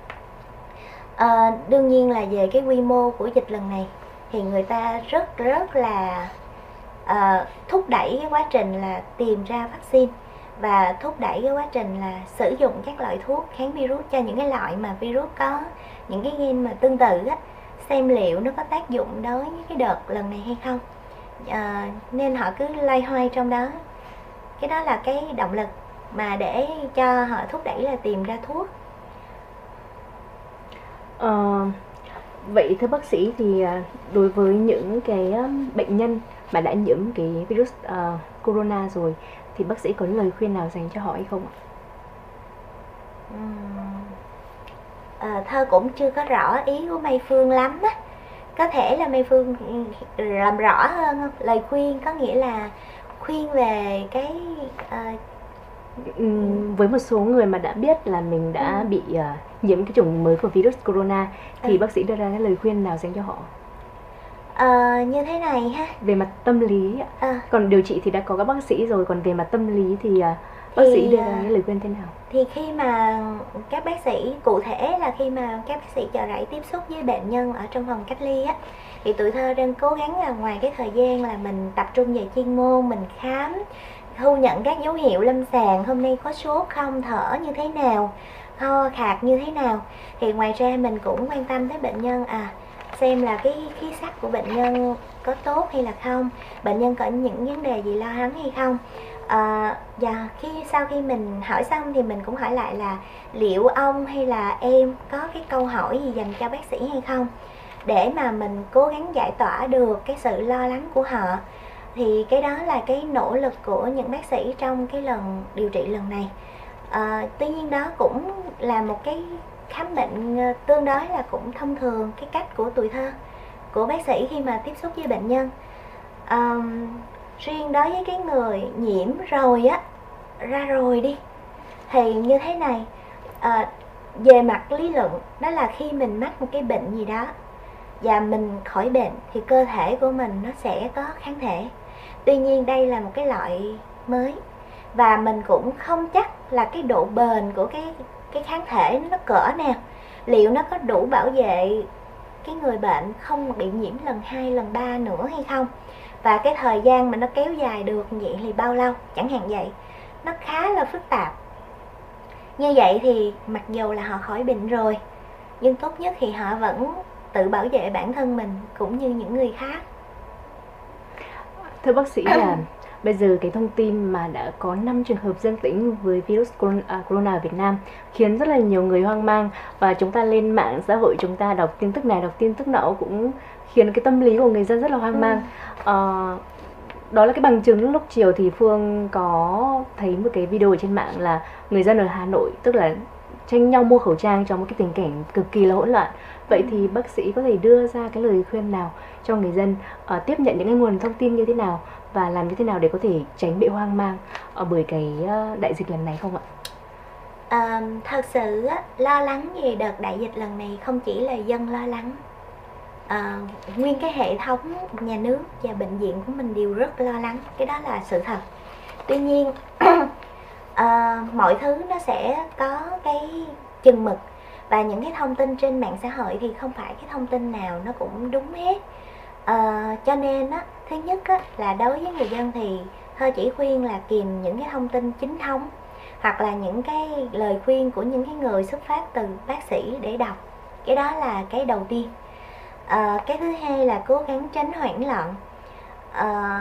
à, đương nhiên là về cái quy mô của dịch lần này thì người ta rất rất là à, thúc đẩy cái quá trình là tìm ra vaccine và thúc đẩy cái quá trình là sử dụng các loại thuốc kháng virus cho những cái loại mà virus có những cái gen mà tương tự á, xem liệu nó có tác dụng đối với cái đợt lần này hay không. À, nên họ cứ loay hoay trong đó. Cái đó là cái động lực mà để cho họ thúc đẩy là tìm ra thuốc. Ờ, vậy thưa bác sĩ thì đối với những cái bệnh nhân mà đã nhiễm cái virus uh, corona rồi thì bác sĩ có lời khuyên nào dành cho họ hay không ạ? Uhm, à, Thơ cũng chưa có rõ ý của Mai Phương lắm á. Có thể là Mai Phương làm rõ hơn không? Lời khuyên có nghĩa là khuyên về cái uh, uhm, với một số người mà đã biết là mình đã ừ. bị uh, nhiễm cái chủng mới của virus corona thì ừ. bác sĩ đưa ra cái lời khuyên nào dành cho họ? À, như thế này ha. Về mặt tâm lý, à. còn điều trị thì đã có các bác sĩ rồi, còn về mặt tâm lý thì uh, bác thì, sĩ đưa ra cái lời khuyên thế nào? Thì khi mà các bác sĩ, cụ thể là khi mà các bác sĩ chợ rẫy tiếp xúc với bệnh nhân ở trong phòng cách ly á, thì tụi Thơ đang cố gắng là ngoài cái thời gian là mình tập trung về chuyên môn, mình khám, thu nhận các dấu hiệu lâm sàng, hôm nay có sốt không, thở như thế nào, ho khạc như thế nào. Thì ngoài ra mình cũng quan tâm tới bệnh nhân, à xem là cái khí sắc của bệnh nhân có tốt hay là không, bệnh nhân có những vấn đề gì lo lắng hay không. À, và khi sau khi mình hỏi xong thì mình cũng hỏi lại là liệu ông hay là em có cái câu hỏi gì dành cho bác sĩ hay không, để mà mình cố gắng giải tỏa được cái sự lo lắng của họ. Thì cái đó là cái nỗ lực của những bác sĩ trong cái lần điều trị lần này. À, tuy nhiên đó cũng là một cái khám bệnh tương đối là cũng thông thường, cái cách của tuổi Thơ của bác sĩ khi mà tiếp xúc với bệnh nhân. Um, riêng đối với cái người nhiễm rồi á, ra rồi đi, thì như thế này, uh, về mặt lý luận, đó là khi mình mắc một cái bệnh gì đó và mình khỏi bệnh thì cơ thể của mình nó sẽ có kháng thể. Tuy nhiên đây là một cái loại mới và mình cũng không chắc là cái độ bền của cái cái kháng thể nó cỡ nào, liệu nó có đủ bảo vệ cái người bệnh không bị nhiễm lần hai, lần ba nữa hay không, và cái thời gian mà nó kéo dài được như vậy thì bao lâu, chẳng hạn vậy. Nó khá là phức tạp. Như vậy thì mặc dù là họ khỏi bệnh rồi, nhưng tốt nhất thì họ vẫn tự bảo vệ bản thân mình cũng như những người khác. Thưa bác sĩ là bây giờ cái thông tin mà đã có năm trường hợp dương tính với virus corona ở Việt Nam khiến rất là nhiều người hoang mang, và chúng ta lên mạng xã hội chúng ta đọc tin tức này đọc tin tức nọ cũng khiến cái tâm lý của người dân rất là hoang mang. Ừ. Uh, đó là cái bằng chứng lúc chiều thì Phương có thấy một cái video ở trên mạng là người dân ở Hà Nội tức là tranh nhau mua khẩu trang trong một cái tình cảnh cực kỳ là hỗn loạn. Vậy thì bác sĩ có thể đưa ra cái lời khuyên nào cho người dân uh, tiếp nhận những cái nguồn thông tin như thế nào và làm như thế nào để có thể tránh bị hoang mang uh, bởi cái uh, đại dịch lần này không ạ? À, thật sự á, lo lắng về đợt đại dịch lần này không chỉ là dân lo lắng, à, nguyên cái hệ thống nhà nước và bệnh viện của mình đều rất lo lắng, cái đó là sự thật. Tuy nhiên à, mọi thứ nó sẽ có cái chừng mực, và những cái thông tin trên mạng xã hội thì không phải cái thông tin nào nó cũng đúng hết. À, cho nên á, thứ nhất á, là đối với người dân thì thôi chỉ khuyên là kìm những cái thông tin chính thống hoặc là những cái lời khuyên của những cái người xuất phát từ bác sĩ để đọc. Cái đó là cái đầu tiên. À, cái thứ hai là cố gắng tránh hoảng loạn. À,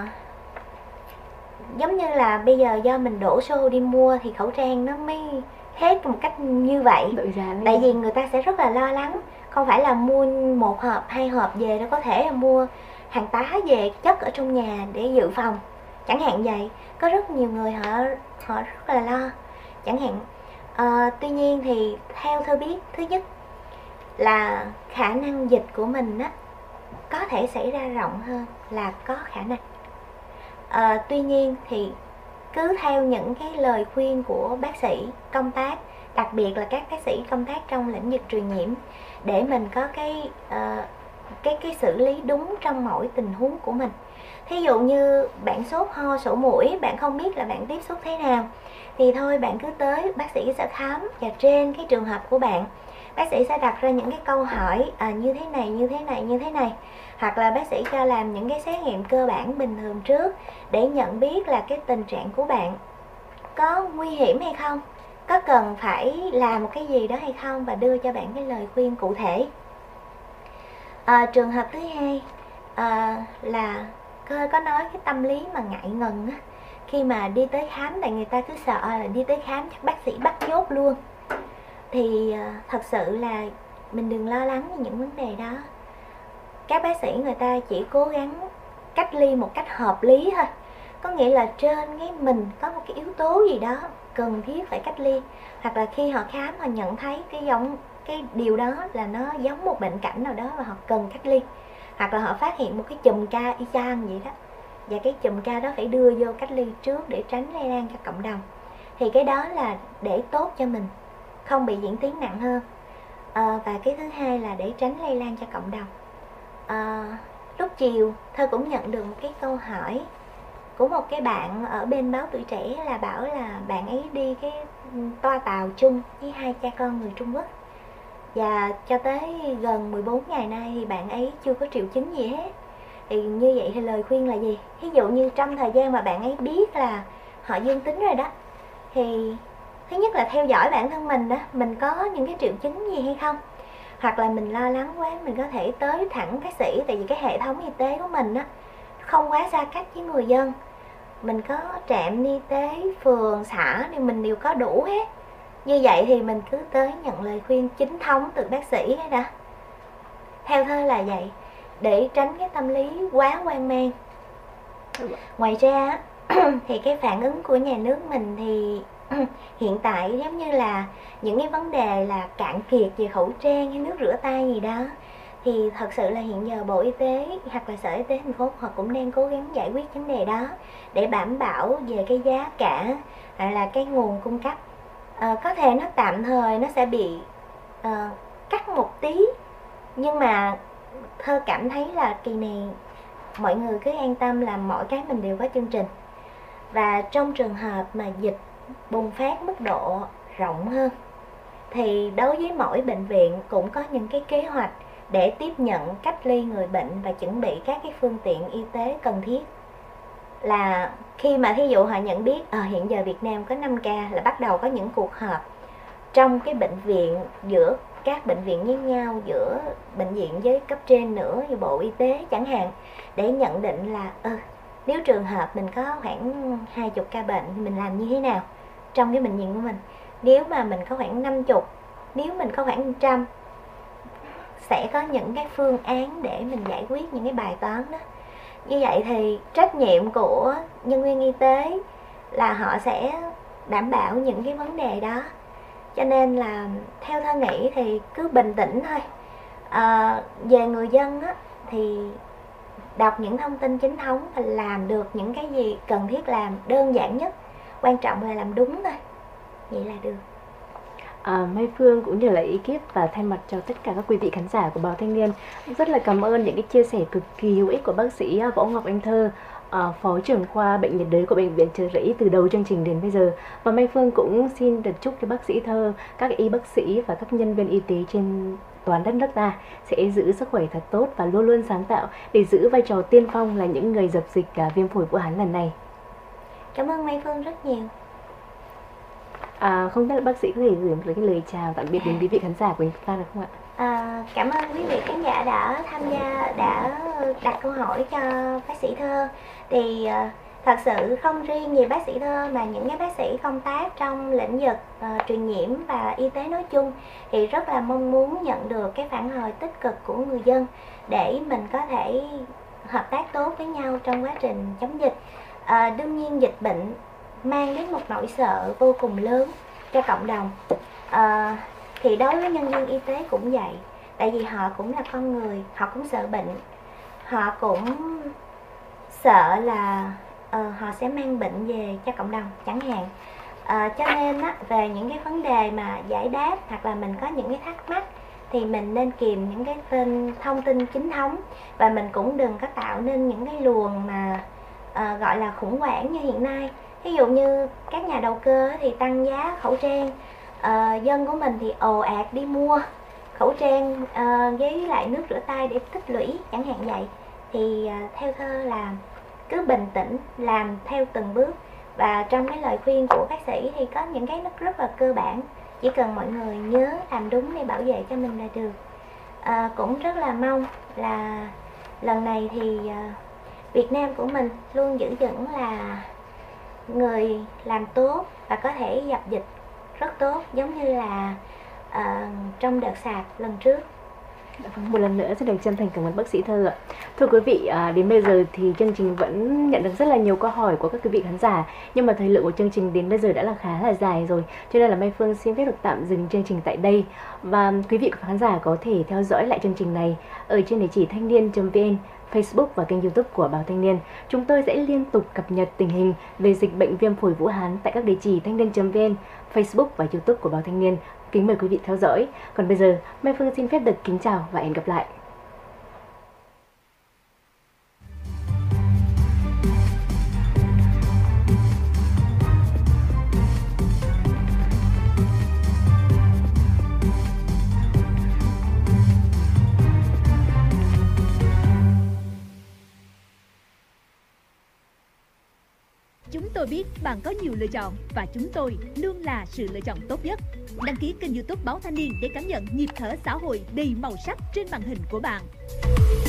giống như là bây giờ do mình đổ xô đi mua thì khẩu trang nó mới hết một cách như vậy. Tại vì người ta sẽ rất là lo lắng, không phải là mua một hộp hai hộp về, nó có thể là mua hàng tá về chất ở trong nhà để dự phòng, chẳng hạn vậy. Có rất nhiều người họ họ rất là lo, chẳng hạn. À, tuy nhiên thì theo tôi biết, thứ nhất là khả năng dịch của mình á có thể xảy ra rộng hơn là có khả năng. À, tuy nhiên thì cứ theo những cái lời khuyên của bác sĩ công tác, đặc biệt là các bác sĩ công tác trong lĩnh vực truyền nhiễm, để mình có cái uh, cái cái xử lý đúng trong mỗi tình huống của mình. Thí dụ như bạn sốt ho sổ mũi, bạn không biết là bạn tiếp xúc thế nào thì thôi bạn cứ tới, bác sĩ sẽ khám, và trên cái trường hợp của bạn, bác sĩ sẽ đặt ra những cái câu hỏi à, như thế này, như thế này, như thế này. Hoặc là bác sĩ cho làm những cái xét nghiệm cơ bản bình thường trước để nhận biết là cái tình trạng của bạn có nguy hiểm hay không, có cần phải làm một cái gì đó hay không, và đưa cho bạn cái lời khuyên cụ thể. À, trường hợp thứ hai à, là cơ có nói cái tâm lý mà ngại ngần á, khi mà đi tới khám, tại người ta cứ sợ là đi tới khám chắc bác sĩ bắt nhốt luôn. Thì à, thật sự là mình đừng lo lắng về những vấn đề đó. Các bác sĩ người ta chỉ cố gắng cách ly một cách hợp lý thôi. Có nghĩa là trên cái mình có một cái yếu tố gì đó cần thiết phải cách ly, hoặc là khi họ khám họ nhận thấy cái giống cái điều đó là nó giống một bệnh cảnh nào đó và họ cần cách ly, hoặc là họ phát hiện một cái chùm ca y chang vậy đó, và cái chùm ca đó phải đưa vô cách ly trước để tránh lây lan cho cộng đồng. Thì cái đó là để tốt cho mình không bị diễn tiến nặng hơn. À, và cái thứ hai là để tránh lây lan cho cộng đồng. À, lúc chiều Thơ cũng nhận được một cái câu hỏi của một cái bạn ở bên báo Tuổi Trẻ, là bảo là bạn ấy đi cái toa tàu chung với hai cha con người Trung Quốc, và cho tới gần mười bốn ngày nay thì bạn ấy chưa có triệu chứng gì hết. Thì như vậy thì lời khuyên là gì? Ví dụ như trong thời gian mà bạn ấy biết là họ dương tính rồi đó, thì thứ nhất là theo dõi bản thân mình đó, mình có những cái triệu chứng gì hay không. Hoặc là mình lo lắng quá, mình có thể tới thẳng bác sĩ, tại vì cái hệ thống y tế của mình á không quá xa cách với người dân. Mình có trạm y tế, phường, xã thì mình đều có đủ hết. Như vậy thì mình cứ tới nhận lời khuyên chính thống từ bác sĩ hết đã. Theo Thơ là vậy, để tránh cái tâm lý quá hoang mang. Ngoài ra thì cái phản ứng của nhà nước mình thì hiện tại giống như là những cái vấn đề là cạn kiệt về khẩu trang hay nước rửa tay gì đó, thì thật sự là hiện giờ Bộ Y tế hoặc là Sở Y tế thành phố họ cũng đang cố gắng giải quyết vấn đề đó để đảm bảo về cái giá cả hay là cái nguồn cung cấp. À, có thể nó tạm thời nó sẽ bị uh, cắt một tí, nhưng mà Thơ cảm thấy là kỳ này mọi người cứ an tâm là mọi cái mình đều có chương trình. Và trong trường hợp mà dịch bùng phát mức độ rộng hơn thì đối với mỗi bệnh viện cũng có những cái kế hoạch để tiếp nhận cách ly người bệnh và chuẩn bị các cái phương tiện y tế cần thiết. Là khi mà thí dụ họ nhận biết à, hiện giờ Việt Nam có năm ca là bắt đầu có những cuộc họp trong cái bệnh viện, giữa các bệnh viện với nhau, giữa bệnh viện với cấp trên nữa, như Bộ Y tế chẳng hạn, để nhận định là ừ, nếu trường hợp mình có khoảng hai chục ca bệnh thì mình làm như thế nào trong cái bệnh viện của mình. Nếu mà mình có khoảng năm mươi, nếu mình có khoảng một trăm, sẽ có những cái phương án để mình giải quyết những cái bài toán đó. Như vậy thì trách nhiệm của nhân viên y tế là họ sẽ đảm bảo những cái vấn đề đó. Cho nên là theo Thơ nghĩ thì cứ bình tĩnh thôi. À, về người dân á, thì đọc những thông tin chính thống và làm được những cái gì cần thiết làm, đơn giản nhất, quan trọng là làm đúng thôi, vậy là được. À, Mai Phương cũng như là ekip và thay mặt cho tất cả các quý vị khán giả của Báo Thanh Niên rất là cảm ơn những cái chia sẻ cực kỳ hữu ích của bác sĩ Võ Ngọc Anh Thơ, à, phó trưởng khoa bệnh nhiệt đới của bệnh viện Chợ Rẫy từ đầu chương trình đến bây giờ. Và Mai Phương cũng xin được chúc cho bác sĩ Thơ, các y bác sĩ và các nhân viên y tế trên toàn đất nước ta sẽ giữ sức khỏe thật tốt và luôn luôn sáng tạo để giữ vai trò tiên phong là những người dập dịch à, viêm phổi Vũ Hán lần này. Cảm ơn Mai Phương rất nhiều. À, không biết là bác sĩ có thể gửi một cái lời chào tạm biệt đến quý vị khán giả của chúng ta được không ạ? À, cảm ơn quý vị khán giả đã tham gia, đã đặt câu hỏi cho bác sĩ Thơ. Thì uh, thật sự không riêng gì bác sĩ Thơ mà những cái bác sĩ công tác trong lĩnh vực uh, truyền nhiễm và y tế nói chung thì rất là mong muốn nhận được cái phản hồi tích cực của người dân để mình có thể hợp tác tốt với nhau trong quá trình chống dịch. À, đương nhiên dịch bệnh mang đến một nỗi sợ vô cùng lớn cho cộng đồng. À, thì đối với nhân viên y tế cũng vậy, tại vì họ cũng là con người, họ cũng sợ bệnh, họ cũng sợ là uh, họ sẽ mang bệnh về cho cộng đồng chẳng hạn. À, cho nên á, về những cái vấn đề mà giải đáp hoặc là mình có những cái thắc mắc thì mình nên kìm những cái tên thông tin chính thống, và mình cũng đừng có tạo nên những cái luồng mà uh, gọi là khủng hoảng như hiện nay. Ví dụ như các nhà đầu cơ thì tăng giá khẩu trang, uh, dân của mình thì ồ ạt đi mua khẩu trang uh, với lại nước rửa tay để tích lũy chẳng hạn vậy. Thì uh, theo Thơ là cứ bình tĩnh làm theo từng bước, và trong cái lời khuyên của bác sĩ thì có những cái nó rất là cơ bản, chỉ cần mọi người nhớ làm đúng để bảo vệ cho mình là được. Uh, cũng rất là mong là lần này thì uh, Việt Nam của mình luôn giữ vững là người làm tốt và có thể dập dịch rất tốt, giống như là uh, trong đợt SARS lần trước. Một lần nữa xin được chân thành cảm ơn bác sĩ Thơ ạ. Thưa quý vị, à, đến bây giờ thì chương trình vẫn nhận được rất là nhiều câu hỏi của các quý vị khán giả, nhưng mà thời lượng của chương trình đến bây giờ đã là khá là dài rồi, cho nên là Mai Phương xin phép được tạm dừng chương trình tại đây. Và quý vị khán giả có thể theo dõi lại chương trình này ở trên địa chỉ thanh niên chấm vn, Facebook và kênh YouTube của Báo Thanh Niên. Chúng tôi sẽ liên tục cập nhật tình hình về dịch bệnh viêm phổi Vũ Hán tại các địa chỉ thanh niên chấm vn, Facebook và YouTube của Báo Thanh Niên. Kính mời quý vị theo dõi. Còn bây giờ, Mai Phương xin phép được kính chào và hẹn gặp lại. Chúng tôi biết bạn có nhiều lựa chọn và chúng tôi luôn là sự lựa chọn tốt nhất. Đăng ký kênh YouTube Báo Thanh Niên để cảm nhận nhịp thở xã hội đầy màu sắc trên màn hình của bạn.